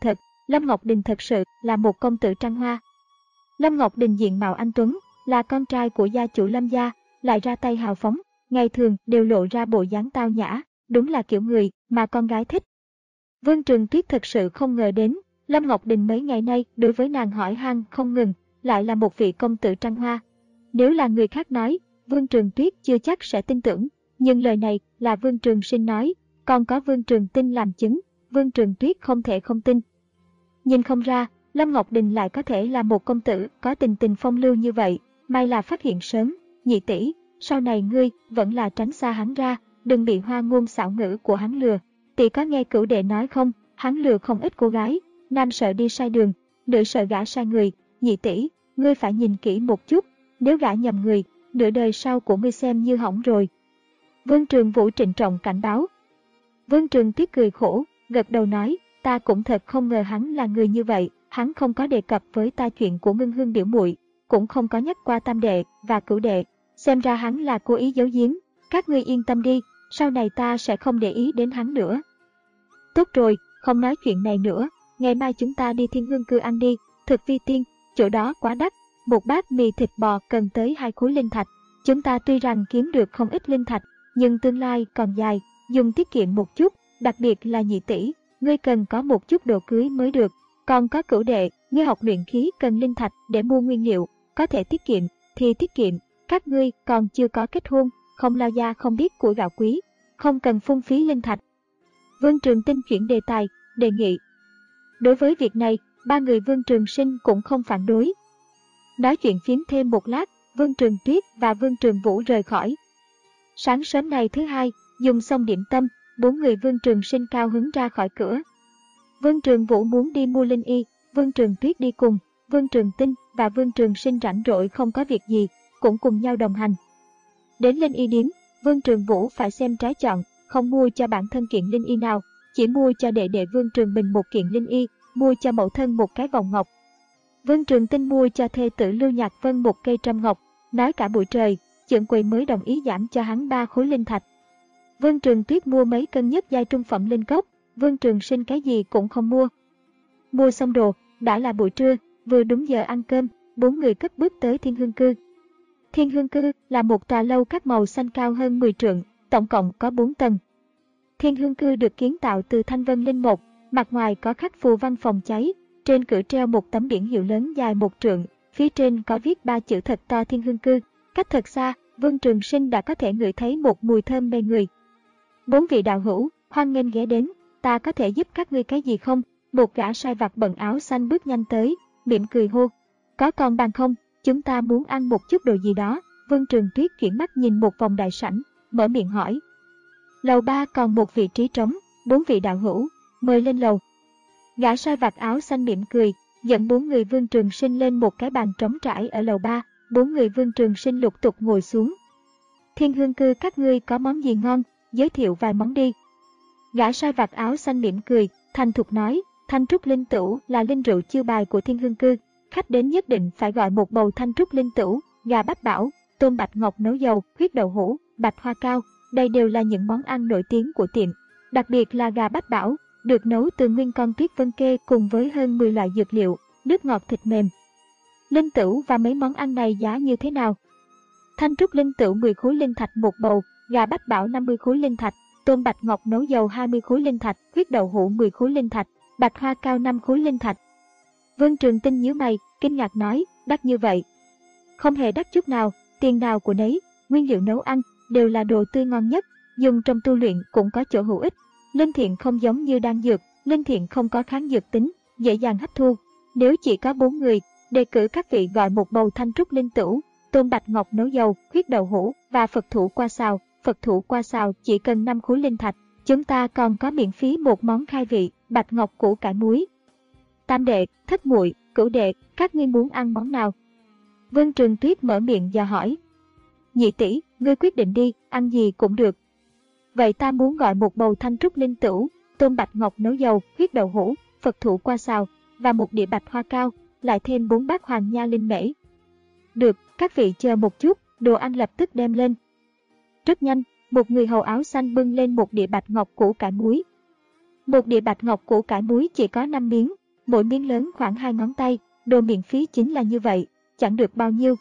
Lâm Ngọc Đình thật sự là một công tử trăng hoa. Lâm Ngọc Đình diện mạo anh tuấn, là con trai của gia chủ Lâm gia, lại ra tay hào phóng, ngày thường đều lộ ra bộ dáng tao nhã, đúng là kiểu người mà con gái thích. Vương Trường Tuyết thật sự không ngờ đến, Lâm Ngọc Đình mấy ngày nay đối với nàng hỏi han không ngừng, lại là một vị công tử trăng hoa. Nếu là người khác nói, Vương Trường Tuyết chưa chắc sẽ tin tưởng, nhưng lời này là Vương Trường Sinh nói, còn có Vương Trường Tinh làm chứng, Vương Trường Tuyết không thể không tin. Nhìn không ra, Lâm Ngọc Đình lại có thể là một công tử có tình tình phong lưu như vậy, may là phát hiện sớm. Nhị tỷ, sau này ngươi vẫn là tránh xa hắn ra, đừng bị hoa ngôn xảo ngữ của hắn lừa. Tỷ có nghe cửu đệ nói không, hắn lừa không ít cô gái, nam sợ đi sai đường, nữ sợ gả sai người. Nhị tỷ, ngươi phải nhìn kỹ một chút, nếu gả nhầm người, nửa đời sau của ngươi xem như hỏng rồi. Vương Trường Vũ trịnh trọng cảnh báo. Vương Trường Tuyết cười khổ, gật đầu nói, ta cũng thật không ngờ hắn là người như vậy, hắn không có đề cập với ta chuyện của Ngân Hương biểu muội, cũng không có nhắc qua tam đệ và cửu đệ, xem ra hắn là cố ý giấu giếm, các ngươi yên tâm đi, sau này ta sẽ không để ý đến hắn nữa. Tốt rồi, không nói chuyện này nữa, ngày mai chúng ta đi Thiên Hương Cư ăn đi, thực vi tiên, chỗ đó quá đắt, một bát mì thịt bò cần tới hai khối linh thạch, chúng ta tuy rằng kiếm được không ít linh thạch, nhưng tương lai còn dài, dùng tiết kiệm một chút, đặc biệt là nhị tỷ, ngươi cần có một chút đồ cưới mới được, còn có cửu đệ, ngươi học luyện khí cần linh thạch để mua nguyên liệu, có thể tiết kiệm thì tiết kiệm, các ngươi còn chưa có kết hôn, không lao gia không biết của gạo quý, không cần phung phí linh thạch. Vương Trường Tinh chuyển đề tài, đề nghị. Đối với việc này, ba người Vương Trường Sinh cũng không phản đối. Nói chuyện phím thêm một lát, Vương Trường Tuyết và Vương Trường Vũ rời khỏi. Sáng sớm ngày thứ hai, dùng xong điểm tâm, bốn người Vương Trường Sinh cao hứng ra khỏi cửa. Vương Trường Vũ muốn đi mua linh y, Vương Trường Tuyết đi cùng, Vương Trường Tinh và Vương Trường Sinh rảnh rỗi không có việc gì, cũng cùng nhau đồng hành. Đến linh y điếm, Vương Trường Vũ phải xem trái chọn, không mua cho bản thân kiện linh y nào, chỉ mua cho đệ đệ Vương Trường Bình một kiện linh y, mua cho mẫu thân một cái vòng ngọc. Vương Trường Tinh mua cho thê tử Lưu Nhạc Vân một cây trâm ngọc, nói cả buổi trời, trưởng quầy mới đồng ý giảm cho hắn ba khối linh thạch. Vương Trường Tuyết mua mấy cân nhất giai trung phẩm linh cốc, Vương Trường Sinh cái gì cũng không mua. Mua xong đồ, đã là buổi trưa, vừa đúng giờ ăn cơm, bốn người cất bước tới Thiên Hương Cư. Thiên Hương Cư là một tòa lâu các màu xanh cao hơn mười trượng, tổng cộng có bốn tầng. Thiên Hương Cư được kiến tạo từ thanh vân linh mộc, mặt ngoài có khắc phù văn phòng cháy, trên cửa treo một tấm biển hiệu lớn dài một trượng, phía trên có viết ba chữ thật to Thiên Hương Cư. Cách thật xa, Vương Trường Sinh đã có thể ngửi thấy một mùi thơm mê người. Bốn vị đạo hữu, hoan nghênh ghé đến, ta có thể giúp các ngươi cái gì không? Một gã sai vặt bận áo xanh bước nhanh tới, mỉm cười hô. Có con bàn không? Chúng ta muốn ăn một chút đồ gì đó. Vương Trường Tuyết chuyển mắt nhìn một vòng đại sảnh, mở miệng hỏi. Lầu ba còn một vị trí trống, bốn vị đạo hữu, mời lên lầu. Gã sai vặt áo xanh mỉm cười, dẫn bốn người Vương Trường Sinh lên một cái bàn trống trải ở lầu ba, bốn người Vương Trường Sinh lục tục ngồi xuống. Thiên Hương Cư các ngươi có món gì ngon, giới thiệu vài món đi. Gã sai vặt áo xanh mỉm cười, thành thục nói, thanh trúc linh tửu là linh rượu chiêu bài của Thiên Hương Cư, khách đến nhất định phải gọi một bầu thanh trúc linh tửu, gà bách bảo, tôm bạch ngọc nấu dầu, huyết đậu hũ, bạch hoa cao, đây đều là những món ăn nổi tiếng của tiệm. Đặc biệt là gà bách bảo, được nấu từ nguyên con tuyết vân kê cùng với hơn mười loại dược liệu, nước ngọt thịt mềm. Linh tửu và mấy món ăn này giá như thế nào? Thanh trúc linh tửu mười khối linh thạch một bầu, gà bách bảo năm mươi khối linh thạch, tôm bạch ngọc nấu dầu hai mươi khối linh thạch, huyết đậu hũ mười khối linh thạch, bạch hoa cao năm khối linh thạch. Vương Trường Tinh nhíu mày, kinh ngạc nói, đắt như vậy. Không hề đắt chút nào, tiền nào của nấy, nguyên liệu nấu ăn đều là đồ tươi ngon nhất, dùng trong tu luyện cũng có chỗ hữu ích. Linh thiện không giống như đan dược, linh thiện không có kháng dược tính, dễ dàng hấp thu. Nếu chỉ có bốn người, đề cử các vị gọi một bầu thanh trúc linh tửu, tôm bạch ngọc nấu dầu, huyết đậu hũ và Phật thủ qua xào. Phật thủ qua xào chỉ cần năm khối linh thạch. Chúng ta còn có miễn phí một món khai vị, bạch ngọc củ cải muối. Tam đệ, thất muội, cửu đệ, các ngươi muốn ăn món nào? Vương Trường Tuyết mở miệng dò hỏi. Nhị tỷ, ngươi quyết định đi, ăn gì cũng được. Vậy ta muốn gọi một bầu thanh trúc linh tửu, tôm bạch ngọc nấu dầu, huyết đậu hũ, Phật thủ qua xào và một đĩa bạch hoa cao, lại thêm bốn bát hoàng nha linh mễ. Được, các vị chờ một chút, đồ ăn lập tức đem lên. Rất nhanh, một người hầu áo xanh bưng lên một đĩa bạch ngọc củ cải muối. Một đĩa bạch ngọc củ cải muối chỉ có năm miếng, mỗi miếng lớn khoảng hai ngón tay, đồ miễn phí chính là như vậy, chẳng được bao nhiêu.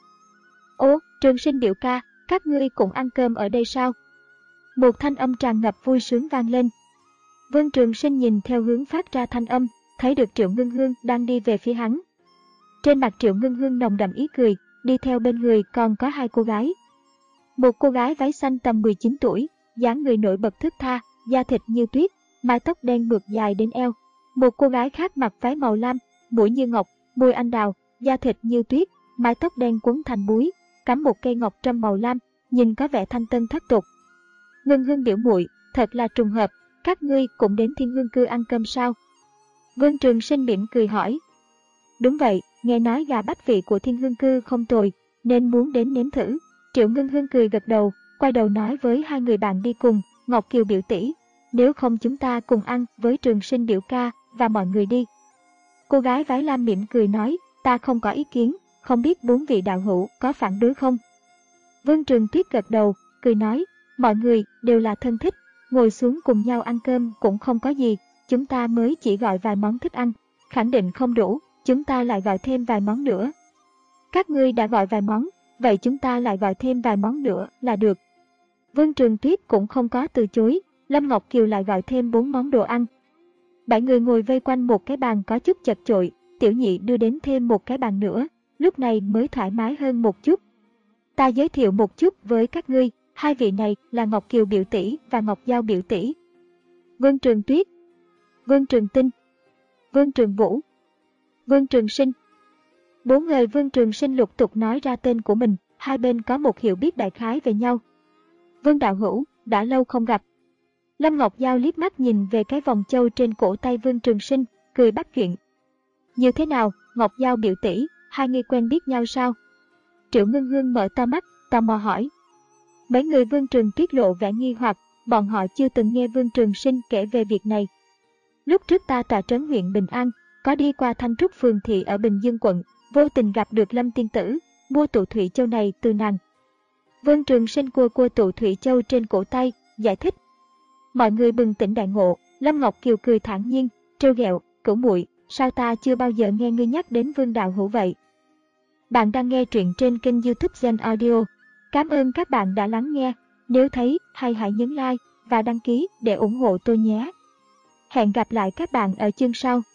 Ố, Trường Sinh biểu ca, các ngươi cũng ăn cơm ở đây sao? Một thanh âm tràn ngập vui sướng vang lên. Vương Trường Sinh nhìn theo hướng phát ra thanh âm, thấy được Triệu Ngưng Hương đang đi về phía hắn. Trên mặt Triệu Ngưng Hương nồng đậm ý cười, đi theo bên người còn có hai cô gái. Một cô gái váy xanh tầm mười chín tuổi, dáng người nổi bật thướt tha, da thịt như tuyết, mái tóc đen mượt dài đến eo. Một cô gái khác mặc váy màu lam, mũi như ngọc, môi anh đào, da thịt như tuyết, mái tóc đen quấn thành búi, cắm một cây ngọc trâm màu lam, nhìn có vẻ thanh tân thoát tục. Ngưng Hương biểu muội, thật là trùng hợp, các ngươi cũng đến Thiên Hương Cư ăn cơm sao? Vương Trường Sinh mỉm cười hỏi. Đúng vậy, nghe nói gà bách vị của Thiên Hương Cư không tồi, nên muốn đến nếm thử. Triệu Ngưng Hương cười gật đầu, quay đầu nói với hai người bạn đi cùng, Ngọc Kiều biểu tỷ, nếu không chúng ta cùng ăn với Trường Sinh biểu ca và mọi người đi. Cô gái váy lam mỉm cười nói, ta không có ý kiến, không biết bốn vị đạo hữu có phản đối không? Vương Trường Tuyết gật đầu, cười nói, mọi người đều là thân thích, ngồi xuống cùng nhau ăn cơm cũng không có gì, chúng ta mới chỉ gọi vài món thích ăn, khẳng định không đủ, chúng ta lại gọi thêm vài món nữa. Các ngươi đã gọi vài món, vậy chúng ta lại gọi thêm vài món nữa là được. Vương Trường Tuyết cũng không có từ chối, Lâm Ngọc Kiều lại gọi thêm bốn món đồ ăn. Bảy người ngồi vây quanh một cái bàn có chút chật chội, Tiểu Nhị đưa đến thêm một cái bàn nữa, lúc này mới thoải mái hơn một chút. Ta giới thiệu một chút với các ngươi, hai vị này là Ngọc Kiều biểu tỷ và Ngọc Giao biểu tỷ. Vương Trường Tuyết, Vương Trường Tinh, Vương Trường Vũ, Vương Trường Sinh. Bốn người Vương Trường Sinh lục tục nói ra tên của mình, hai bên có một hiểu biết đại khái về nhau. Vương đạo hữu, đã lâu không gặp. Lâm Ngọc Giao liếc mắt nhìn về cái vòng châu trên cổ tay Vương Trường Sinh, cười bắt chuyện. Như thế nào, Ngọc Giao biểu tỷ, hai người quen biết nhau sao? Triệu Ngưng Hương mở to mắt, tò mò hỏi. Mấy người Vương Trường Tuyết lộ vẻ nghi hoặc, bọn họ chưa từng nghe Vương Trường Sinh kể về việc này. Lúc trước ta tọa trấn huyện Bình An, có đi qua Thanh Trúc phường thị ở Bình Dương quận, vô tình gặp được Lâm tiên tử, mua tụ thủy châu này từ nàng. Vương Trường Sinh cua cua tụ thủy châu trên cổ tay, giải thích. Mọi người bừng tỉnh đại ngộ, Lâm Ngọc Kiều cười thản nhiên, trêu ghẹo, cửu muội, sao ta chưa bao giờ nghe ngươi nhắc đến Vương đạo hữu vậy? Bạn đang nghe truyện trên kênh YouTube Gen Audio. Cảm ơn các bạn đã lắng nghe, nếu thấy hay hãy nhấn like và đăng ký để ủng hộ tôi nhé. Hẹn gặp lại các bạn ở chương sau.